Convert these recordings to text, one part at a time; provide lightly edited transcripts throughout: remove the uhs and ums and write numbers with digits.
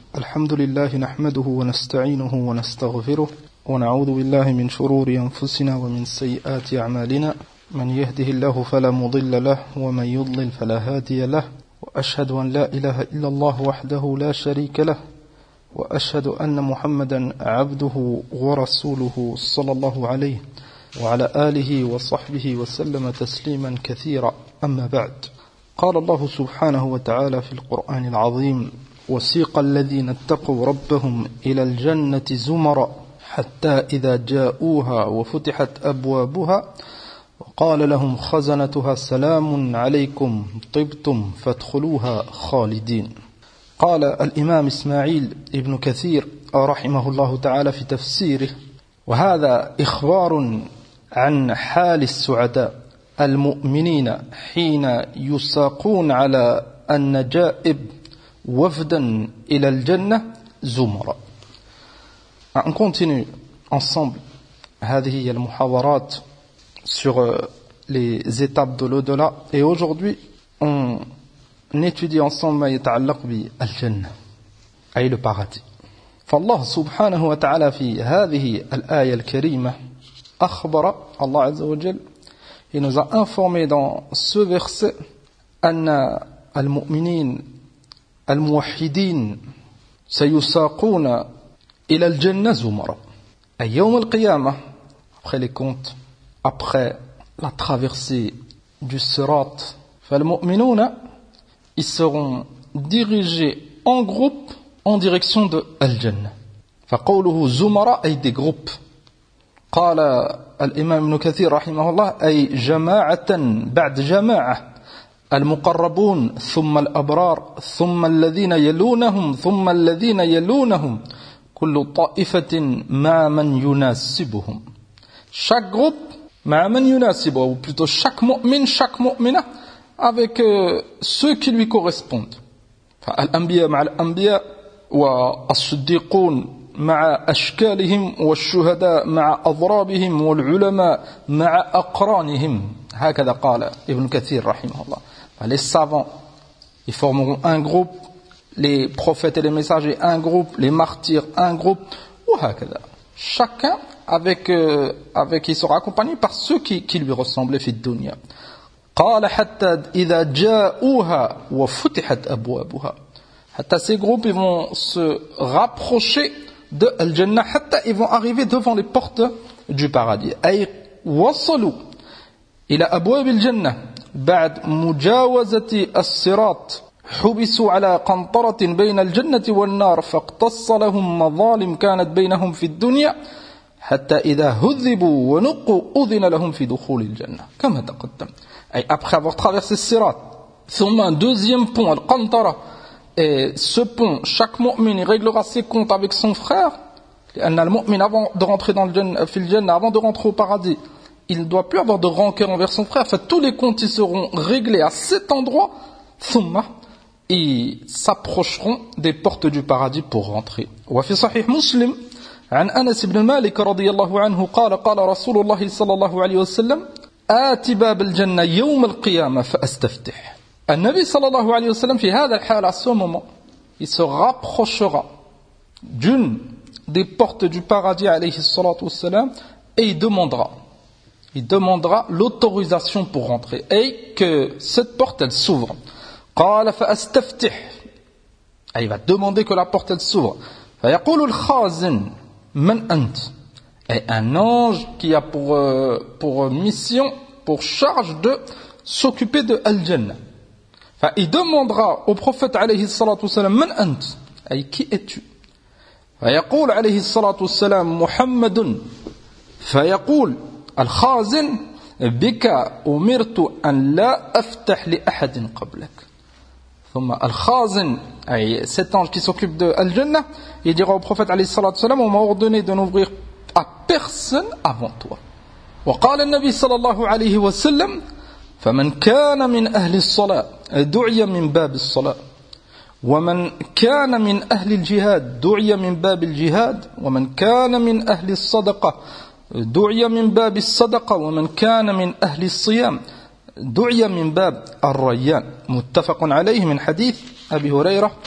الحمد لله نحمده ونستعينه ونستغفره ونعوذ بالله من شرور أنفسنا ومن سيئات أعمالنا من يهده الله فلا مضل له ومن يضلل فلا هادي له وأشهد أن لا إله إلا الله وحده لا شريك له وأشهد أن محمدا عبده ورسوله صلى الله عليه وعلى آله وصحبه وسلم تسليما كثيرا أما بعد قال الله سبحانه وتعالى في القرآن العظيم وسيق الذين اتقوا ربهم إلى الجنة زمرا حتى إذا جاءوها وفتحت أبوابها وقال لهم خزنتها سلام عليكم طبتم فادخلوها خالدين. قال الإمام إسماعيل ابن كثير رحمه الله تعالى في تفسيره: وهذا إخبار عن حال السعداء المؤمنين حين يساقون على النجائب وفدا إلى الجنة زمرا. On continue ensemble هذه هي المحاضرات sur les étapes de l'au-delà, et aujourd'hui on étudie ensemble ما يتعلق بالجنة أي le paradis. فالله سبحانه وتعالى في هذه الآية الكريمة أخبر الله عز وجل, il nous a informé dans ce verset أن المؤمنين الموحدين سيساقون إلى الجنة زمرا. أي يوم القيامة, après les comptes, après la traversée du Sirat, فالمؤمنون, ils seront dirigés en groupe en direction de Al-Jannah. فقوله زمرا أي des groupes. قال الإمام ابن كثير رحمه الله أي جماعة بعد جماعة, المقربون ثم الأبرار ثم الذين يلونهم ثم الذين يلونهم كل طائفة مع من يناسبهم. Chaque groupe مع من يناسبه, ou plutôt chaque mu'min, chaque mu'mina avec ceux qui lui correspondent. فالأنبياء مع الأنبياء, والصديقون مع أشكالهم, والشهداء مع أضرابهم, والعلماء مع أقرانهم. هكذا قال ابن كثير رحمه الله. Les savants, ils formeront un groupe, les prophètes et les messagers un groupe, les martyrs un groupe, ou هكذا. Chacun avec il sera accompagné par ceux qui lui ressemblaient في الدنيا. قال حتى إذا جاءوها وفتحت أبوابها. حتى ces groupes, ils vont se rapprocher de Al-Jannah, حتى ils vont arriver devant les portes du paradis. أي وصلوا إلى أبواب الجنة بعد مجاوزة الصراط, حبسوا على قنطرة بين الجنة والنار فاقتص لهم مظالم كانت بينهم في الدنيا حتى إذا هذبوا ونقوا أذن لهم في دخول الجنة كما تقدم. أي après avoir traversé الصراط, ثم un deuxième pont, القنطرة, et ce pont, chaque mu'min réglera ses comptes avec son frère. لأن المؤمن avant de rentrer dans le Jannah, في الجنة, avant de rentrer au paradis, il ne doit plus avoir de rancœur envers son frère. En fait, tous les comptes ils seront réglés à cet endroit. ثم ils s'approcheront des portes du paradis pour rentrer. وفي صحيح مسلم عن أنس بن مالك رضي الله عنه قال قال رسول الله صلى الله عليه وسلم آت باب الجنة يوم القيامة فأستفتح. النبي صلى الله عليه وسلم في هذا الحال, à ce moment, il se rapprochera d'une des portes du paradis عليه الصلاة والسلام, et il demandera l'autorisation pour rentrer et que cette porte elle s'ouvre. قال فأستفتح, il va demander que la porte elle s'ouvre. فيقول الخازن من أنت, et un ange qui a pour mission, pour charge de s'occuper de Al-Jannah. Il demandera au prophète عليه الصلاة والسلام من أنت, qui es-tu? فيقول عليه الصلاة والسلام محمد. فيقول الخازن بك أمرت أن لا أفتح لأحد قبلك. ثم الخازن, cet ange qui s'occupe de Al-Jannah, il dira au prophète عليه الصلاة والسلام, on m'a ordonné de n'ouvrir à personne avant toi. وقال النبي صلى الله عليه وسلم فمن كان من أهل الصلاة دعي من باب الصلاة, ومن كان من أهل الجهاد دعي من باب الجهاد, ومن كان من أهل الصدقة دعي من باب الصدقة, ومن كان من أهل الصيام دعي من باب الريان. متفق عليه من حديث أبي هريرة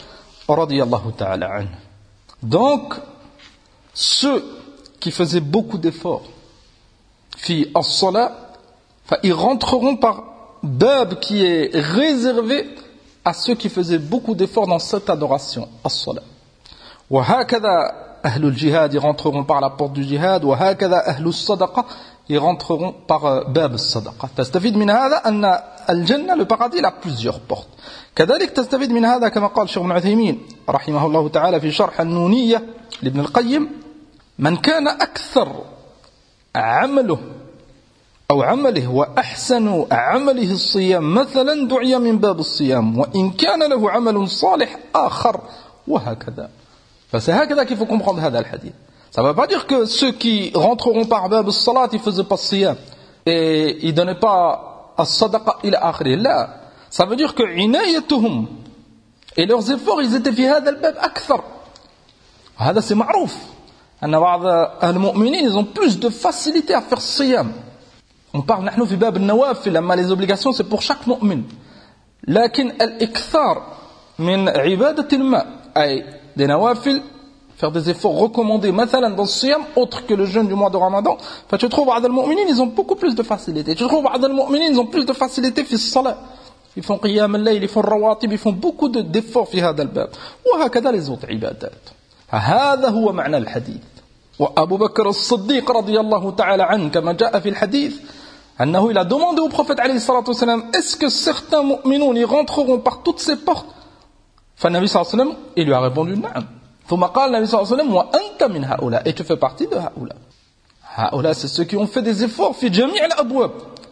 radiyallahu ta'ala anhu. Donc, ceux qui faisaient beaucoup d'efforts, fi as-salat, ils rentreront par bab qui est réservé à ceux qui faisaient beaucoup d'efforts dans cette adoration, as-salat. Wa hakada ahlul jihad, ils rentreront par la porte du jihad, wa hakada ahlus sadaqa, ils rentreront par bab as-sadaqa. Tastafid min hada anna al-jannah, le paradis, il a plusieurs portes. كذلك تستفيد من هذا كما قال الشيخ ابن عثيمين رحمه الله تعالى في شرح النونية لابن القيم: من كان أكثر عمله أو عمله وأحسن عمله الصيام مثلا دعي من باب الصيام وإن كان له عمل صالح آخر وهكذا. C'est هكذا qu'il faut comprendre هذا الحديث. Ça ne veut pas dire que ceux qui rentreront par bab as-salat ils faisaient pas siyam et ils donnaient pas as-sadaqa ila akhirih. Là, ça veut dire que عنايتهم et leurs efforts ils étaient في هذا الباب أكثر. هذا c'est معروف أن بعض المؤمنين ils ont plus de facilité à faire siyam. On parle نحن في باب النوافل, أما les obligations c'est pour chaque mu'min. لكن الإكثار من عبادة الماء أي des nawafil, faire des efforts recommandés مثلا dans le siyam autre que le jeûne du mois de Ramadan, tu trouves بعض المؤمنين ils ont beaucoup plus de facilité. Tu trouves بعض المؤمنين ils ont plus de facilité في الصلاة, ils font قيام الليل, ils font الرواتب, ils font beaucoup d'efforts في هذا الباب. وهكذا les autres عبادات. هذا هو معنى الحديث. وأبو بكر الصديق رضي الله تعالى عنه كما جاء في الحديث أنه il a demandé au prophète عليه الصلاة والسلام: est-ce que certains mu'minun y rentreront par toutes ces portes? فالنبي صلى الله عليه وسلم il lui a répondu: نعم. ثم قال النبي صلى الله عليه وسلم: وأنت من هؤلاء, et tu fais partie de هؤلاء. هؤلاء c'est ceux qui ont fait des efforts في جميع الأبواب.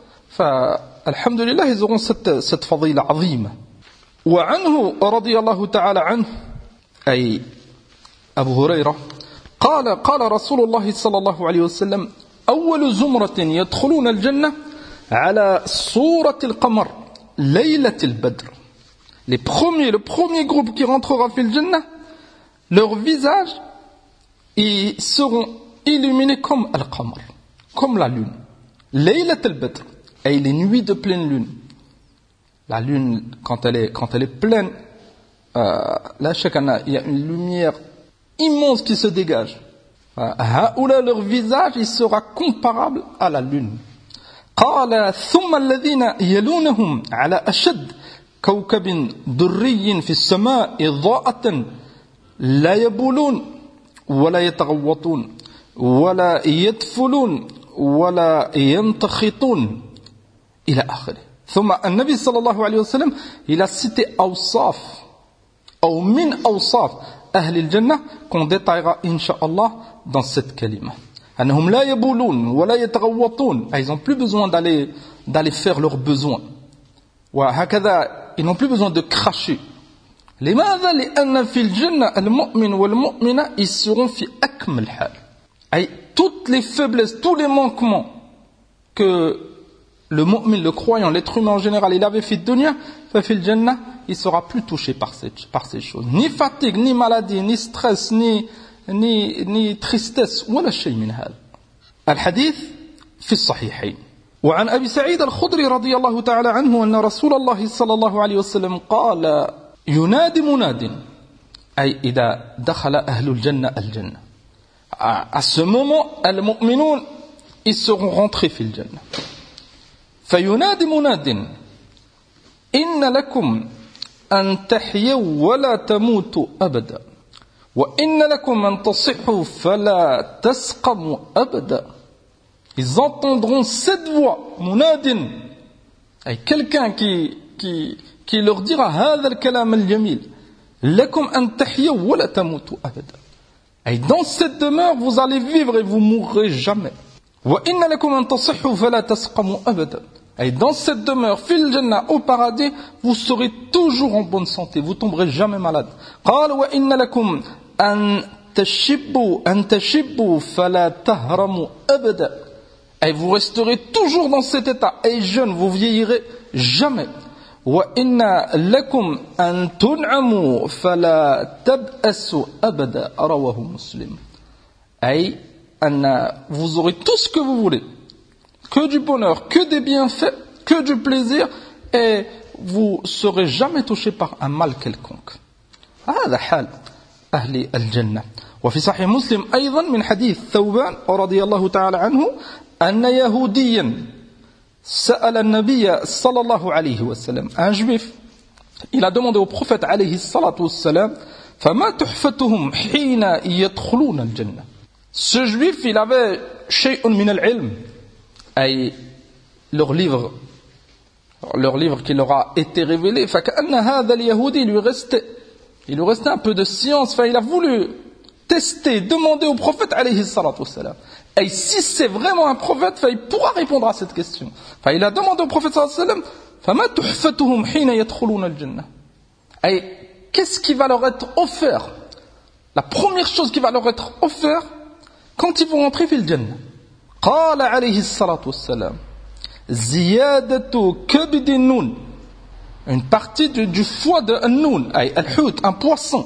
فالحمد لله ils auront cette فضيلة عظيمة. وعنه رضي الله تعالى عنه أي أبو هريرة قال رسول الله صلى الله عليه وسلم: أول زمرة يدخلون الجنة على صورة القمر ليلة البدر. Le premier groupe qui rentrera في الجنة, leurs visages ils seront illuminés comme al-qamar, comme la lune. Laylat al-badr, et les nuits de pleine lune. La lune, quand elle est pleine, là, il y a une lumière immense qui se dégage. Haoula, leur visage, il sera comparable à la lune. قال ثم الذين يلونهم على أشد كوكب دري في السماء ضاءة لا يبولون ولا يتغوطون ولا يدفلون ولا ينتخطون إلى آخره. ثم النبي صلى الله عليه وسلم il a cité أوصاف أو من أوصاف أهل الجنة qu'on détaillera إنشاء dans cette kalima. أنهم لا يبولون ولا يتغوطون, ils n'ont plus besoin d'aller faire leurs besoins. وهكذا ils n'ont plus besoin de cracher. لماذا؟ لأن في الجنة المؤمن والمؤمنة ils seront في أكمل حال. أي toutes les faiblesses, tous les manquements que le mu'min, le croyant, l'être humain en général, il avait fait de dunya, في الجنة il sera plus touché par ces choses. Ni fatigue, ni maladie, ni stress, ni tristesse, ولا شيء من هذا. الحديث في الصحيحين. وعن أبي سعيد الخدري رضي الله تعالى عنه أن رسول الله صلى الله عليه وسلم قال: ينادي مناد, أي إذا دخل أهل الجنة الجنة. À ce moment, المؤمنون ils seront rentrés في الجنة. فينادي مناد: إن لكم أن تحيوا ولا تموتوا أبدا وإن لكم أن تصحوا فلا تسقموا أبدا. Ils entendront cette voix, munadin, et quelqu'un qui leur dira هذا الكلام الجميل لكم أن تحيوا ولا تموتوا أبدا. Et dans cette demeure, vous allez vivre et vous mourrez jamais. وإن لكم أن تصحوا فلا تسقموا أبدا. Et dans cette demeure, fil jannah, au paradis, vous serez toujours en bonne santé, vous tomberez jamais malade. قال وإن لكم أن تشبوا فلا تهرموا أبدا. Et vous resterez toujours dans cet état, et jeune, vous vieillirez jamais. وإن لكم أن تنعموا فلا تبأسوا أبدا. رواه مسلم. Et vous aurez tout ce que vous voulez, que du bonheur, que des bienfaits, que du plaisir, et vous ne serez jamais touché par un mal quelconque. هذا حال أهل الجنة. وفي صحيح مسلم أيضا من حديث ثوبان رضي الله تعالى عنه أن يهوديا سأل النبي صلى الله عليه وسلم. Un juif, il a demandé au prophète عليه الصلاة والسلام فما تحفتهم حين يدخلون الجنة. Ce juif, il avait شيء من العلم, أي leur livre qui leur a été révélé. فكأن هذا اليهودي il lui restait un peu de science. Il a voulu tester, demander au prophète alayhi salatu wassalam. Et si c'est vraiment un prophète, il pourra répondre à cette question. Il a demandé au prophète sallallahu alayhi wa sallam فما تحفتهم حين يدخلون الجنة. Et qu'est-ce qui va leur être offert? La première chose qui va leur être offert quand ils vont entrer في الجنة. قال عليه الصلاة والسلام زيادة كبد النون, une partie du foie de النون, أي الحوت, un poisson.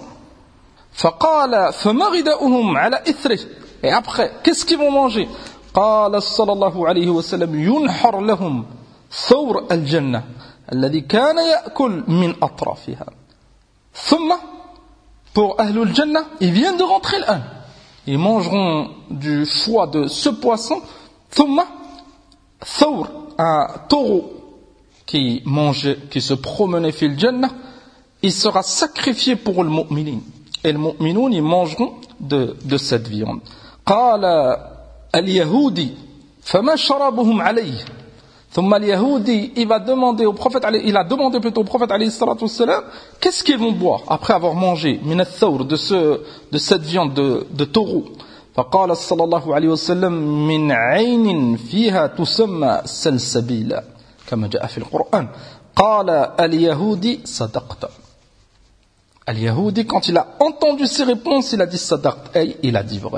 فقال فمغدؤهم على إثره. Et après, qu'est-ce qu'ils vont manger? قال صلى الله عليه وسلم ينحر لهم ثور الجنة الذي كان يأكل من أطرافها. ثم pour أهل الجنة, ils viennent de rentrer الآن. Ils mangeront du foie de ce poisson. ثم ثور, un taureau qui se promenait في الجنة, il sera sacrifié pour le mu'minin. Et les mu'minoun, ils mangeront de cette viande. قال اليهودي فما شرابهم عليه. ثم اليهودي, il a demandé au prophète alayhi salatu wassalam, qu'est-ce qu'ils vont boire après avoir mangé من الثور, de cette viande de taureau. فقال صلى الله عليه وسلم من عين فيها تسمى سلسبيلا كما جاء في القرآن. قال اليهودي صدقت. Al-Yahudi, quand il a entendu ces réponses, il a dit sadaqt, et il a dit vrai.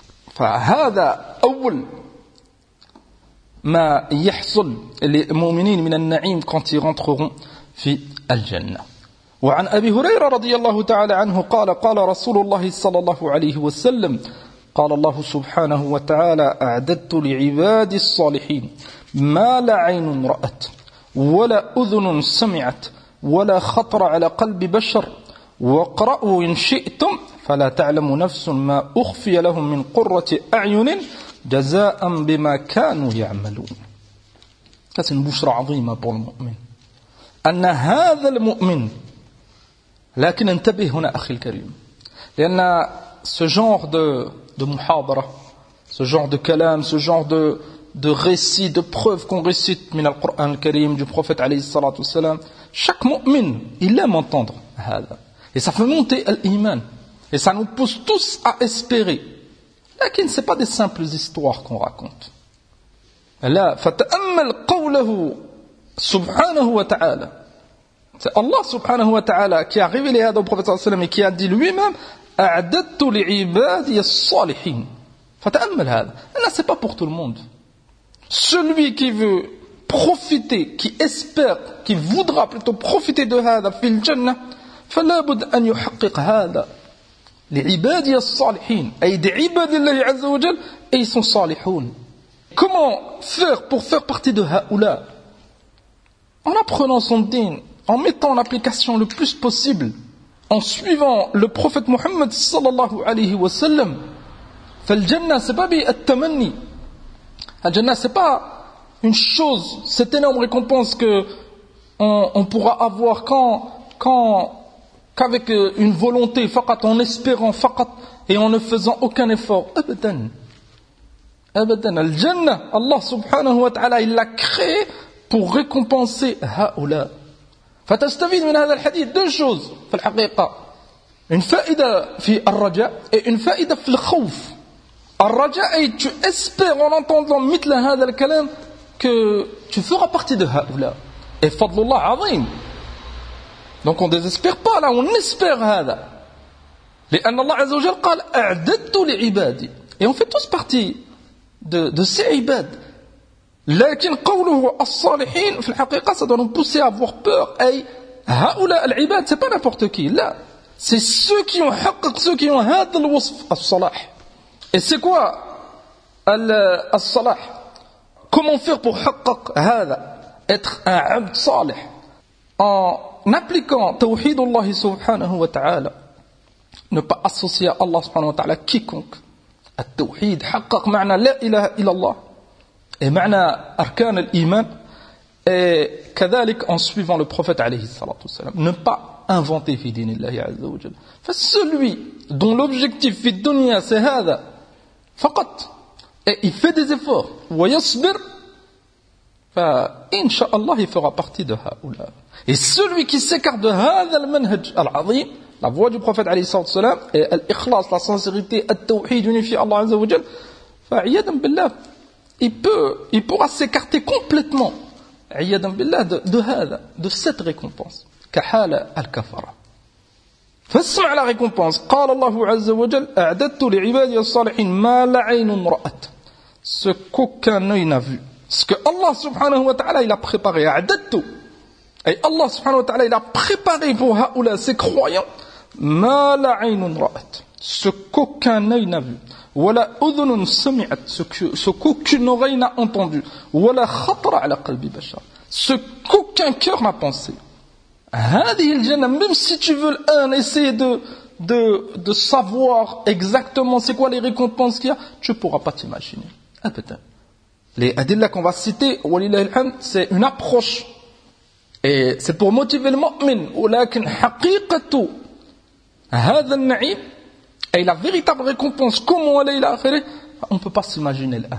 فهذا أول ما يحصل للمؤمنين من النعيم quand ils rentreront في الجنة. وعن أبي هريرة رضي الله تعالى عنه قال قال رسول الله صلى الله عليه وسلم قال الله سبحانه وتعالى أعددت لعبادي الصالحين ما لا عين رأت ولا أذن سمعت ولا خطر على قلب بشر واقرأوا إن شئتم فلا تعلم نفس ما أخفي لهم من قرة أعين جزاء بما كانوا يعملون. C'est une بشرى عظيمة pour le مؤمن أن هذا المؤمن. لكن انتبه هنا أخي الكريم, لأن ce genre de muhadara, ce genre de kalam, ce genre de récit, de preuves qu'on récite من القرآن الكريم du prophète عليه الصلاة والسلام, chaque mu'min, il aime entendre هذا. Et ça fait monter l'iman. Et ça nous pousse tous à espérer. لكن ce n'est pas des simples histoires qu'on raconte. Là, فتأمل قوله سبحانه وتعالى. C'est Allah subhanahu wa ta'ala qui a révélé هذا au prophète sallallahu alayhi wa sallam et qui a dit lui-même أعددت لعبادي الصالحين. فتأمل هذا. Là, ce n'est pas pour tout le monde. Celui qui veut profiter, qui espère, qui voudra plutôt profiter de هذا في الجنة, فلا بد أن يحقق هذا لعبادي الصالحين, أي لعباد الله عز وجل, et ils sont صالحون. Comment faire pour faire partie de هؤلاء? En apprenant son din, en mettant en application le plus possible, en suivant le prophète Mohammed sallallahu alayhi wa sallam. فالجنة c'est pas بالتمني. La Jannah c'est pas une chose, cette énorme récompense que on pourra avoir qu'avec une volonté, faqat, en espérant, faqat, et en ne faisant aucun effort. Abadan. Abadan. Al-Jannah, Allah subhanahu wa ta'ala, il l'a créé pour récompenser haoula. فتستفيد من هذا الحديث deux choses في الحقيقة. Une faïda في الرجاء et une faïda في الخوف. الرجاء, et tu espères en entendant مثل هذا الكلام que tu feras partie de haoula. Et fadlullah azim. Donc on ne désespère pas là, on espère هذا. لأن الله عز وجل قال أعددت لعبادي. Et on fait tous partie de ces ibad. لكن قوله الصالحين في الحقيقة ça doit nous pousser à avoir peur. أي هؤلاء العباد, c'est pas n'importe qui. Là, c'est ceux qui ont حقق, ceux qui ont هذا الوصف الصلاح. Et c'est quoi الصلاح? Comment faire pour حقق هذا, être un abd salih en appliquant tawhid Allah subhanahu wa ta'ala, ne pas associer à Allah subhanahu wa ta'ala quiconque. التوحيد حقق معنى لا إله إلا الله et معنى أركان الإيمان et كذلك en suivant le prophète عليه الصلاة والسلام. Ne pas inventer في دين الله عز وجل. فcelui dont l'objectif في الدنيا c'est هذا فقط et il fait des efforts ويصبر فإن شاء الله il fera partie de هؤلاء. Et celui qui s'écarte de هذا المنهج العظيم, la voie du prophète عليه الصلاة والسلام et l'ikhlas, la sincérité, التوحيد, unifier Allah عز وجل, فعياذا بالله il pourra s'écarter complètement عياذا بالله de هذا, de cette récompense كحال الكفرة. فاسمع la récompense. قال الله عز وجل أعددت لعبادي الصالحين ما لا عين رأت, ce qu'aucun œil n'a vu, ce que Allah subhanahu wa ta'ala il a préparé. أعددت, et Allah subhanahu wa ta'ala il a préparé pour haoula, ces croyants, ما لا عين رأت, ce qu'aucun œil n'a vu, ولا أذن سمعت, ce qu'aucune oreille n'a entendu, ولا خطر على قلب بشر, ce qu'aucun cœur n'a pensé. هذه الجنة, même si tu veux essayer de savoir exactement c'est quoi les récompenses qu'il y a, tu ne pourras pas t'imaginer. Peut-être. Les adillas qu'on va citer, c'est une approche. Et c'est pour motiver le mu'min. ولكن حقيقة هذا النعيم, et la véritable récompense, comment elle est là, on ne peut pas s'imaginer là.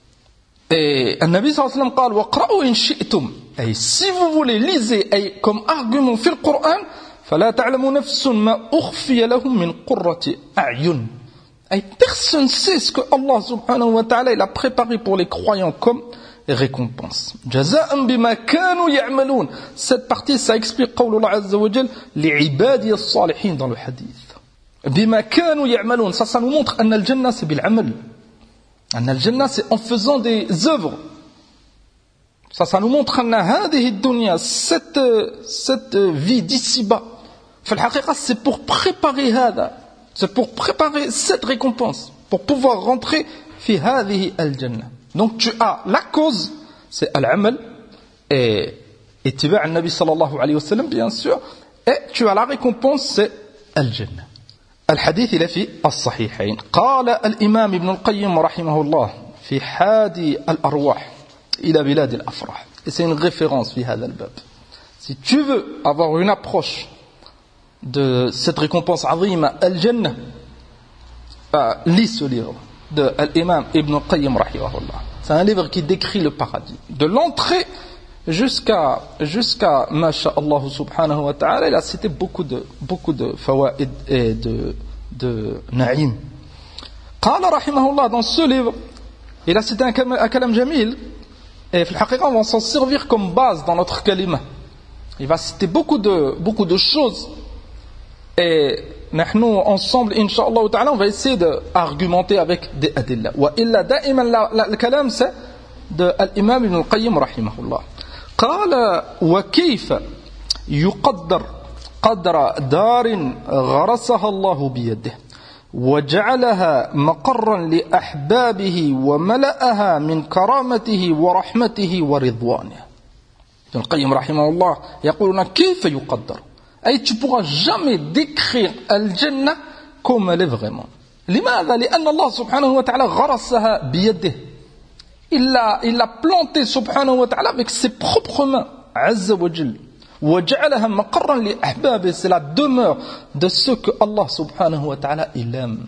Et le Nabi sallallahu alayhi wa sallam قال وقرأوا إن شئتم, et si vous voulez lisez, et comme argument في القرآن, فلا تعلم نفس ما أخفي لهم من قرة أعين. Et personne ne sait ce que Allah subhanahu wa ta'ala il a préparé pour les croyants comme récompense. جزاء بما كانوا يعملون. Cette partie ça explique قول الله عز وجل لعبادي الصالحين dans le hadith. بما كانوا يعملون, ça nous montre أن الجنة c'est بالعمل. أن الجنة c'est en faisant des œuvres. Ça nous montre أن هذه الدنيا, cette vie d'ici-bas, في الحقيقة c'est pour préparer هذا. C'est pour préparer cette récompense, pour pouvoir rentrer في هذه الجنة. Donc tu as la cause, c'est al-amal, et اتباع النبي صلى الله عليه وسلم bien sûr, et tu as la récompense, c'est al-jannah. الحديث إلى في الصحيحين. قال الإمام ابن القيم رحمه الله في حادي الأرواح إلى بلاد الأفراح. Et c'est une référence في هذا الباب. Si tu veux avoir une approche de cette récompense azima al-jannah, lis ce livre de l'imam Ibn Qayyim rahimahullah. C'est un livre qui décrit le paradis de l'entrée jusqu'à masha'Allah subhanahu wa ta'ala. Il a cité beaucoup de fawaid et de na'im. قال رحمه الله, dans ce livre il a cité un kalam jamil, et في الحقيقة on va s'en servir comme base dans notre kalima. Il va citer beaucoup de choses. Et nous, ensemble, Inch'Allah ta'ala, on va essayer d'argumenter avec des adillas. Wa illa da'iman le kalam, c'est de l'imam Ibn al-Qayyim, rahimahullah. قال وكيف يقدر قدر دار غرسها الله بيده وجعلها مقرا لأحبابه وملأها من كرامته ورحمته ورضوانه. Ibn al-Qayyim, rahimahullah, يقولون كيف يقدر. Et tu ne pourras jamais décrire Al-Jannah comme elle est vraiment. لماذا؟ لأن الله سبحانه وتعالى غرسها بيده. Il l'a planté subhanahu wa ta'ala avec ses propres mains. عز وجل. وجعلها مقرا لأحبابه. C'est la demeure de ceux que Allah subhanahu wa ta'ala il aime.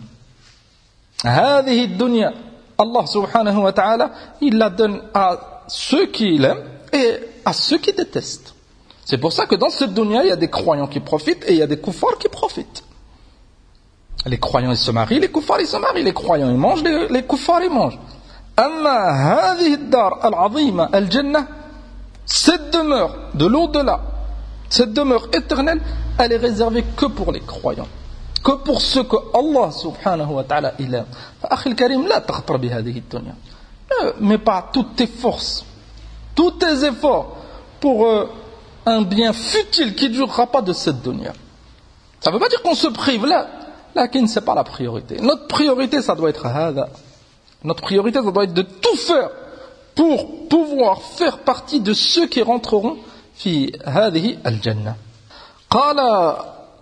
هذه الدنيا Allah subhanahu wa ta'ala il la donne à ceux qui l'aiment et à ceux qui détestent. C'est pour ça que dans cette dunya, il y a des croyants qui profitent et il y a des kuffars qui profitent. Les croyants ils se marient, les kuffars ils se marient, les croyants ils mangent, les kuffars ils mangent. Amma hadhihi ad-dar al-azima al-jannah, cette demeure de l'au-delà, cette demeure éternelle, elle est réservée que pour les croyants, que pour ceux que Allah subhanahu wa ta'ala il aime. Fa akhi al-karim, la takhtar bi hadhihi ad-dunya. Ne mets pas toutes tes forces, tous tes efforts pour un bien futile qui ne durera pas de cette dunya. Ça ne veut pas dire qu'on se prive là. Là, ce n'est pas la priorité. Notre priorité, ça doit être hada. Notre priorité, ça doit être de tout faire pour pouvoir faire partie de ceux qui rentreront fi hadihi al-jannah. قال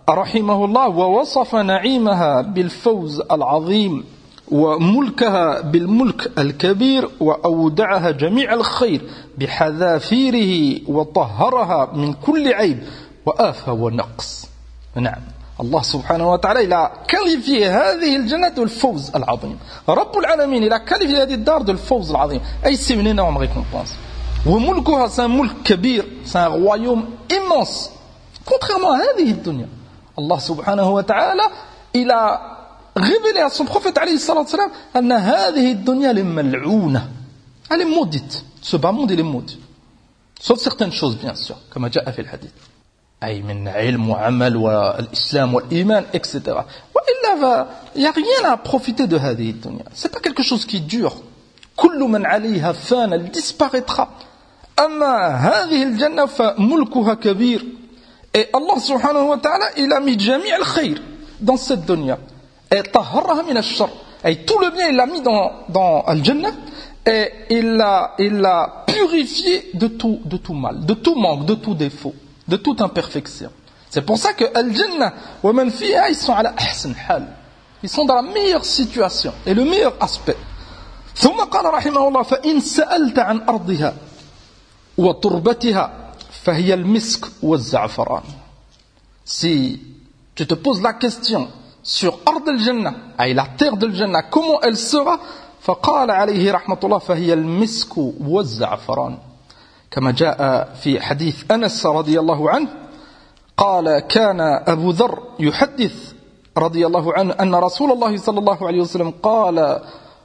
رحمه الله ووصف نعيمها بالفوز العظيم وملكها بالملك الكبير وأودعها جميع الخير بحذافيره وطهرها من كل عيب وآفة ونقص. نعم Allah subhanahu wa ta'ala il a qualifié هذه الجنة de الفوز العظيم. رب العالمين il a qualifié هذه الدار de الفوز العظيم. أي c'est une énorme récompense. وملكها c'est un mulk كبير, c'est un royaume immense. Contrairement à هذه الدنيا. Allah subhanahu wa ta'ala il a révélé à son prophète alayhi salatu salam أن هذه الدنيا لملعونة. Elle est maudite. Ce bas monde il est maudit. Sauf certaines choses bien sûr, comme جاء في الحديث. أي من علم وعمل والإسلام والإيمان etc. وإلا il n'y a rien à profiter de هذه الدنيا. C'est pas quelque chose qui dure. كل من عليها فان, elle disparaîtra. أما هذه الجنة فملكها كبير. Et Allah subhanahu wa ta'ala il a mis جميع الخير dans cette dunya. Et طهرها من الشر. Et tout le bien il l'a mis dans al-Jannah. Et il l'a purifié de tout mal, de tout manque, de tout défaut, de toute imperfection. C'est pour ça que Al-Jannah wa man fiha ils sont à la ahsan hal. Ils sont dans la meilleure situation et le meilleur aspect. ثم قال رحمه الله فإن سألت عن أرضها وتربتها فهي المسك والزعفران. Si tu te poses la question sur Ard al-Jannah, et la terre de al-Jannah, comment elle sera, فقال عليه رحمة الله فهي المسك والزعفران. كما جاء في حديث أنس رضي الله عنه قال كان أبو ذر يحدث رضي الله عنه أن رسول الله صلى الله عليه وسلم قال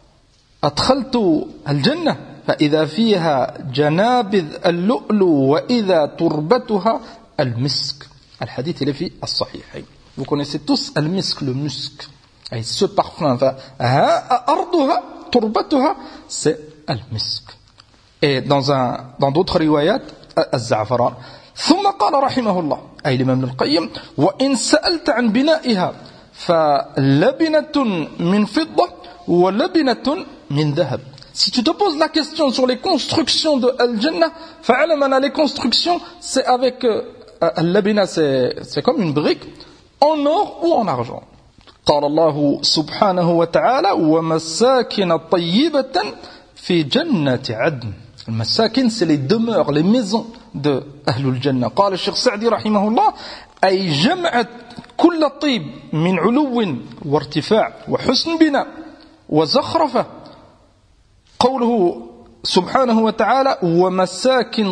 أدخلت الجنة فإذا فيها جنابذ اللؤلؤ وإذا تربتها المسك. الحديث اللي في الصحيحين. Vous connaissez tous المسك, le musc. Et ce parfum, أرضها تربتها c'est المسك. Et dans d'autres riwayat الزعفران. ثم قال رحمه الله أي الإمام ابن القيم وإن سألت عن بنائها فلبنة من فضة ولبنة من ذهب. Si tu te poses la question sur les constructions de Al-Jannah, فعلم les constructions c'est avec al-labina, c'est comme une brique en or ou en argent. قال الله سبحانه وتعالى ومساكن طيبة في جنة عدن. المساكن c'est les demeures, les maisons de أهل الجنة. قال الشيخ سعدي رحمه الله أي جمعت كل طيب من علو وارتفاع وحسن بناء وزخرفة. قوله سبحانه وتعالى ومساكن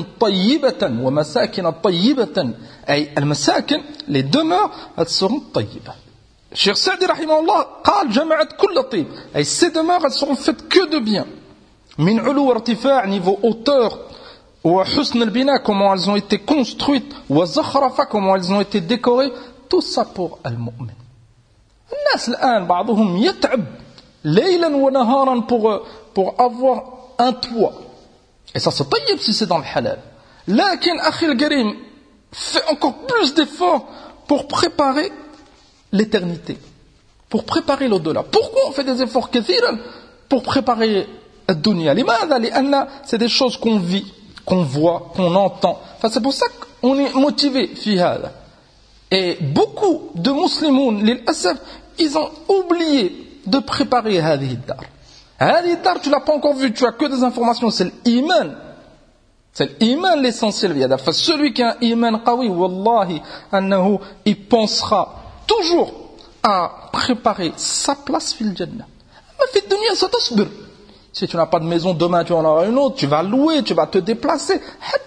طيبة أي المساكن les demeures elles seront طيبة. الشيخ سعدي رحمه الله قال جمعت كل طيب أي ces demeures elles seront faites que de bien. من علو وارتفاع niveau hauteur وحسن البناء comment elles ont été construites وزخرفة comment elles ont été décorées, tout ça pour المؤمن. الناس الآن بعضهم يتعب ليلا ونهارا pour avoir un toit. Et ça c'est طيب si c'est dans le halal. لكن أخي الكريم fais encore plus d'efforts pour préparer l'éternité, pour préparer l'au-delà. Pourquoi on fait des efforts كثيرا pour préparer الدنيا؟ لماذا؟ لأن c'est des choses qu'on vit, qu'on voit, qu'on entend. Enfin, c'est pour ça qu'on est motivé في هذا. Et beaucoup de musulmans, للأسف, ils ont oublié de préparer هذه الدار. هذه الدار, tu l'as pas encore vu, tu as que des informations, c'est l'iman. C'est l'iman l'essentiel. Enfin, celui qui a un iman qawi, wallahi, annahu, il pensera toujours à préparer sa place fil jannah. Mais fil dunya, ça t'asbir. Si tu n'as pas de maison, demain tu en auras une autre, tu vas louer, tu vas te déplacer,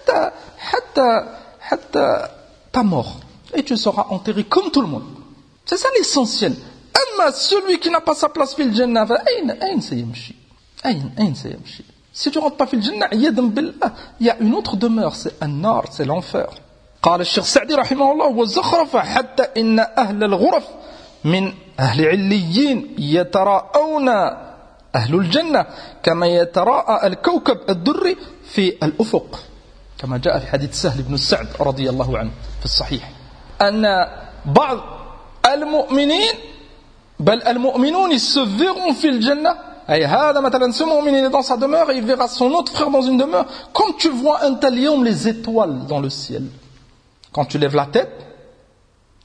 hatta ta mort. Et tu seras enterré comme tout le monde. C'est ça l'essentiel. Amma celui qui n'a pas sa place fil jannah, ayn sayamshi. Si tu rentres pas fil jannah, yadan billah, il y a une autre demeure, c'est an-nar, c'est l'enfer. قال الشيخ سعدي رحمه الله والزخرف حتى إن أهل الغرف من أهل عليين يتراءون أهل الجنة كما يتراءى الكوكب الدري في الأفق كما جاء في حديث سهل بن سعد رضي الله عنه في الصحيح أن بعض المؤمنين بل المؤمنون ils se verront في الجنة أي هذا مثلا ce mu'min il est dans sa demeure et il verra son autre frère dans une demeure comme tu vois un talion les étoiles dans le ciel. Quand tu lèves la tête,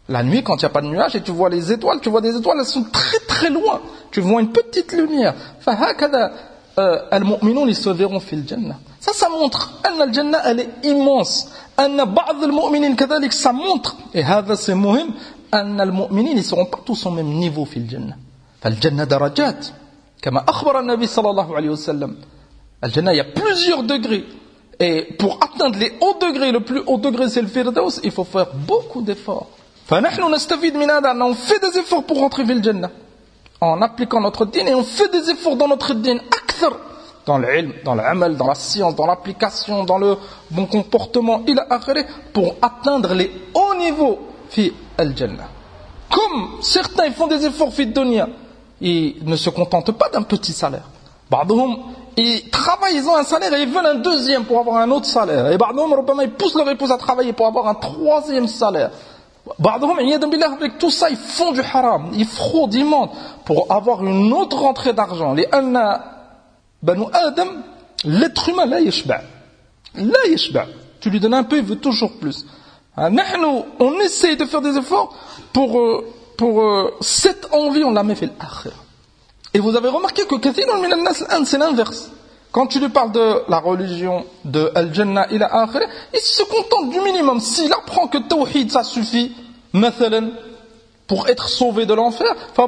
La nuit, quand il n'y a pas de nuages et tu vois les étoiles, tu vois des étoiles, elles sont très très loin. Tu vois une petite lumière. فهكذا المؤمنون ils se verront في الجنة. Ça montre أن الجنة elle est immense. أن بعض المؤمنين كذلك ça montre. Et هذا c'est مهم أن المؤمنين ils seront pas tous au même niveau في الجنة. فالجنة درجات. كما أخبر النبي صلى الله عليه وسلم. الجنة il y a plusieurs degrés. Et pour atteindre les hauts degrés, le plus haut degré c'est le Firdaus, il faut faire beaucoup d'efforts. فنحن نستفيد من هذا أنه on fait des efforts pour rentrer في الجنة en appliquant notre dîn et on fait des efforts dans notre dîn أكثر dans l'ilm, dans l'amal, dans la science, dans l'application, dans le bon comportement إلى آخره pour atteindre les hauts niveaux في الجنة. Comme certains font des efforts في الدنيا, ils ne se contentent pas d'un petit salaire. بعضهم ils travaillent, ils ont un salaire et ils veulent un deuxième pour avoir un autre salaire. Et بعضهم ربما ils poussent leur épouse à travailler pour avoir un troisième salaire. بعضهم عياذا بالله avec tout ça ils font du haram, ils fraudent, ils mentent pour avoir une autre rentrée d'argent. لأن بنو آدم l'être humain لا يشبع. Tu lui donnes un peu, il veut toujours plus. نحن on essaie de faire des efforts pour cette envie on la met في الآخرة. Et vous avez remarqué que كثير من الناس الآن c'est l'inverse. Quand tu lui parles de la religion, de Al-Jannah ila akhirah, il se contente du minimum. S'il apprend que Tawhid, ça suffit, mathalan, pour être sauvé de l'enfer,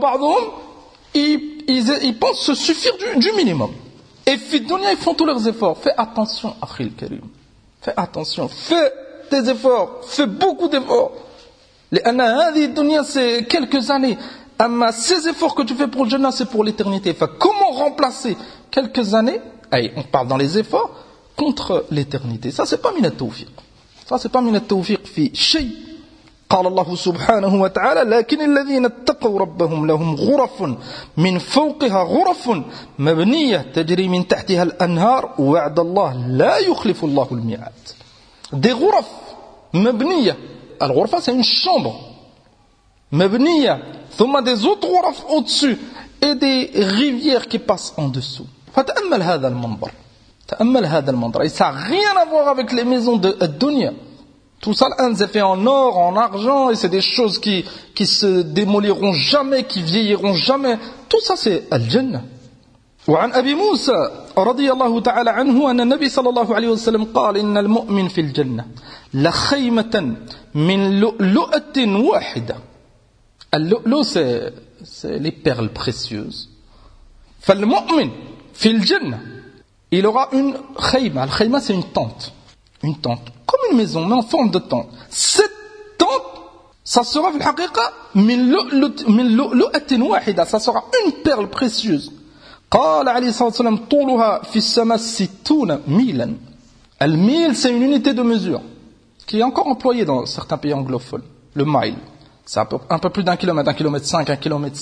ils pensent se suffire du minimum. Et fi dunya, ils font tous leurs efforts. Fais attention, Akhil Karim. Fais attention. Fais tes efforts. Fais beaucoup d'efforts. لأن هذه الدنيا, c'est quelques années. Amma, ces efforts que tu fais pour le Jannah, c'est pour l'éternité. Comment remplacer quelques années? On parle dans les efforts contre l'éternité. Ça c'est pas min at-tawfiq. Ça c'est pas min at-tawfiq fi shay. قال الله سبحانه وتعالى لكن الذين اتقوا ربهم لهم غرف من فوقها غرف مبنية تجري من تحتها الأنهار وعد الله لا يخلف الله الميعاد. Des غرف مبنية. الغرفة c'est une chambre. مبنية. ثم des autres غرف au-dessus et des rivières qui passent en dessous. فتأمل هذا المنظر. Et ça n'a rien à voir avec les maisons de Dunya. Tout ça, c'est fait en or, en argent, et c'est des choses qui se démoliront jamais, qui vieilliront jamais. Tout ça, c'est Al-Jannah. وعن أبي موسى رضي الله تعالى عنه أن النبي صلى الله عليه وسلم قال إن المؤمن في الجنة لخيمة من لؤلؤة واحدة. اللؤلؤ c'est les perles précieuses. فالمؤمن في الجنة il aura une khayma. Al khayma c'est une tente, comme une maison mais en forme de tente. Cette tente ça sera في الحقيقة من لؤلؤة واحدة, ça sera une perle précieuse. قال عليه الصلاة والسلام طولها في السماء 60 ميلا. الميل c'est une unité de mesure qui est encore employée dans certains pays anglophones, le mile. C'est un peu plus d'un kilomètre, 1,5 kilomètre, 1,6 kilomètre.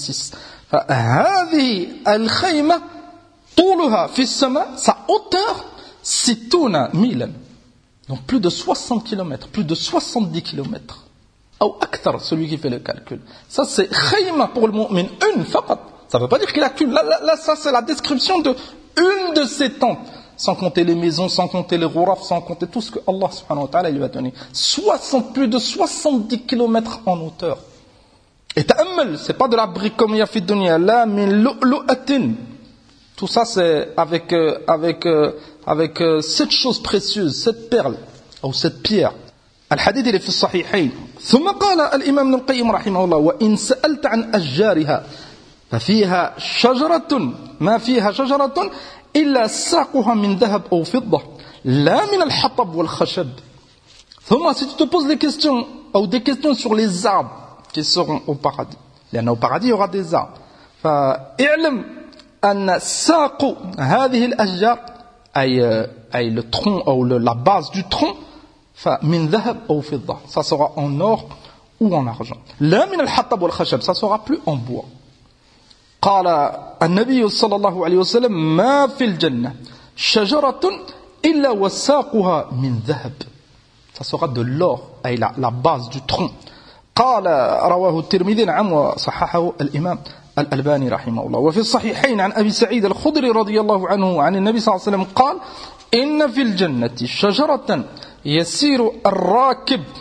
هذه الخيمة طولها في السماء, sa hauteur 60 ميلا. Donc plus de 60 kilomètres, plus de 70 kilomètres. Ou أكثر, celui qui fait le calcul. Ça c'est khayma pour le mu'min, une faqat. Ça ne veut pas dire qu'il a qu'une. Là, ça c'est la description de une de ces tentes. Sans compter les maisons, sans compter les ghuraf, sans compter tout ce que Allah subhanahu wa ta'ala lui a donné. Plus de 70 kilomètres en hauteur. Et ta'ammal, c'est pas de la brique comme il y a fait de dunya. Là, min lu'lu'atin. Tout ça c'est avec cette chose précieuse, cette perle, ou cette pierre. الحديث اللي في الصحيحين. ثم قال الإمام ابن القيم رحمه الله وإن سألت عن أشجارها ففيها شجرة ما فيها شجرة إلا ساقها من ذهب أو فضة لا من الحطب والخشب. ثم si tu te poses des questions ou des questions sur les arbres qui seront au paradis, لأن au paradis il y aura des arbres, فاعلم أن ساق هذه الأشجار أي le tronc ou la base du tronc فمن ذهب أو فضة, ça sera en or ou en argent. لا من الحطب والخشب, ça sera plus en bois. قال النبي صلى الله عليه وسلم ما في الجنة شجرة إلا وساقها من ذهب, ça sera de l'or, أي la base du tronc. قال رواه الترمذي نعم وصححه الإمام الألباني رحمه الله. وفي الصحيحين عن أبي سعيد الخدري رضي الله عنه عن النبي صلى الله عليه وسلم قال إن في الجنة شجرة يسير الراكب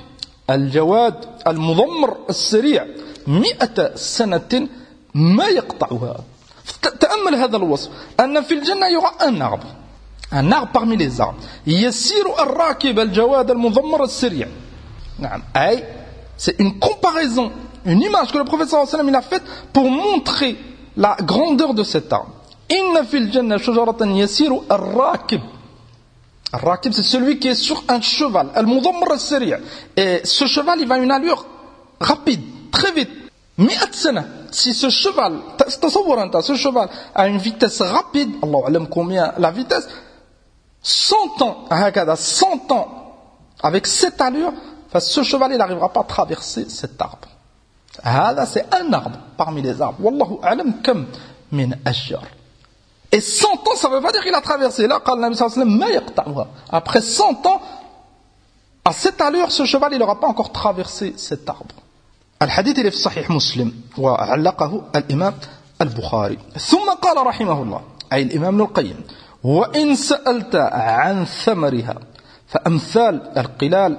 الجواد المضمر السريع 100 سنة ما يقطعها. تأمل هذا الوصف أن في الجنة يرى un arbre parmi les arbres يسير الراكب الجواد المضمر السريع. نعم أي c'est une comparaison, une image que le prophète sallallahu alayhi wa sallam il a faite pour montrer la grandeur de cet arbre. إن في الجنة شجرة يسير الراكب. الراكب c'est celui qui est sur un cheval المضمر السريع, et ce cheval il va à une allure rapide, très vite. 100 سنة. Si ce cheval, ce cheval a une vitesse rapide, Allah alam combien la vitesse, 100 ans, 100 ans, avec cette allure, ce cheval il n'arrivera pas à traverser cet arbre. C'est un arbre parmi les arbres. Wallahu alam kam min ashjar. Et 100 ans, ça ne veut pas dire qu'il a traversé. Là, قال النبي صلى الله عليه وسلم ما يقطعها. Après 100 ans, à cette allure, ce cheval il n'aura pas encore traversé cet arbre. الحديث اللي في صحيح مسلم وعلقه الإمام البخاري. ثم قال رحمه الله أي الإمام ابن القيم وإن سألت عن ثمرها فأمثال القلال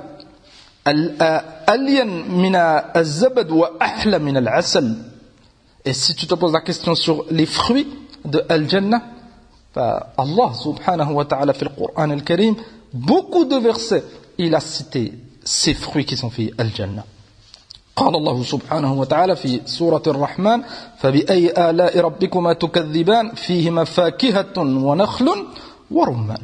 ألين من الزبد وأحلى من العسل. Et si tu te poses la question sur les fruits de Al-Jannah, Allah subhanahu wa ta'ala في القرآن الكريم beaucoup de versets il a cité ces fruits qui sont faits Al-Jannah. قال الله سبحانه وتعالى في سورة الرحمن فبأي آلاء ربكما تكذبان فيهما فاكهة ونخل ورمان.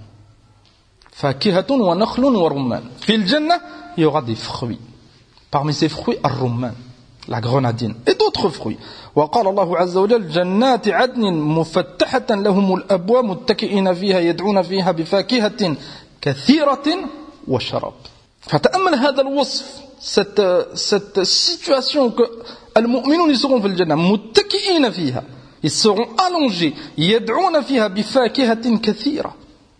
فاكهة ونخل ورمان. في الجنة il y aura des fruits. Parmi ces fruits الرمان, la grenadine, et d'autres fruits. وقال الله عز وجل جنات عدن مفتحة لهم الأبواب متكئين فيها يدعون فيها بفاكهة كثيرة وشراب. فتأمل هذا الوصف, cette situation que المؤمنون ils seront في الجنة متكئين فيها, ils seront allongés, يدعون فيها بفاكهة كثيرة,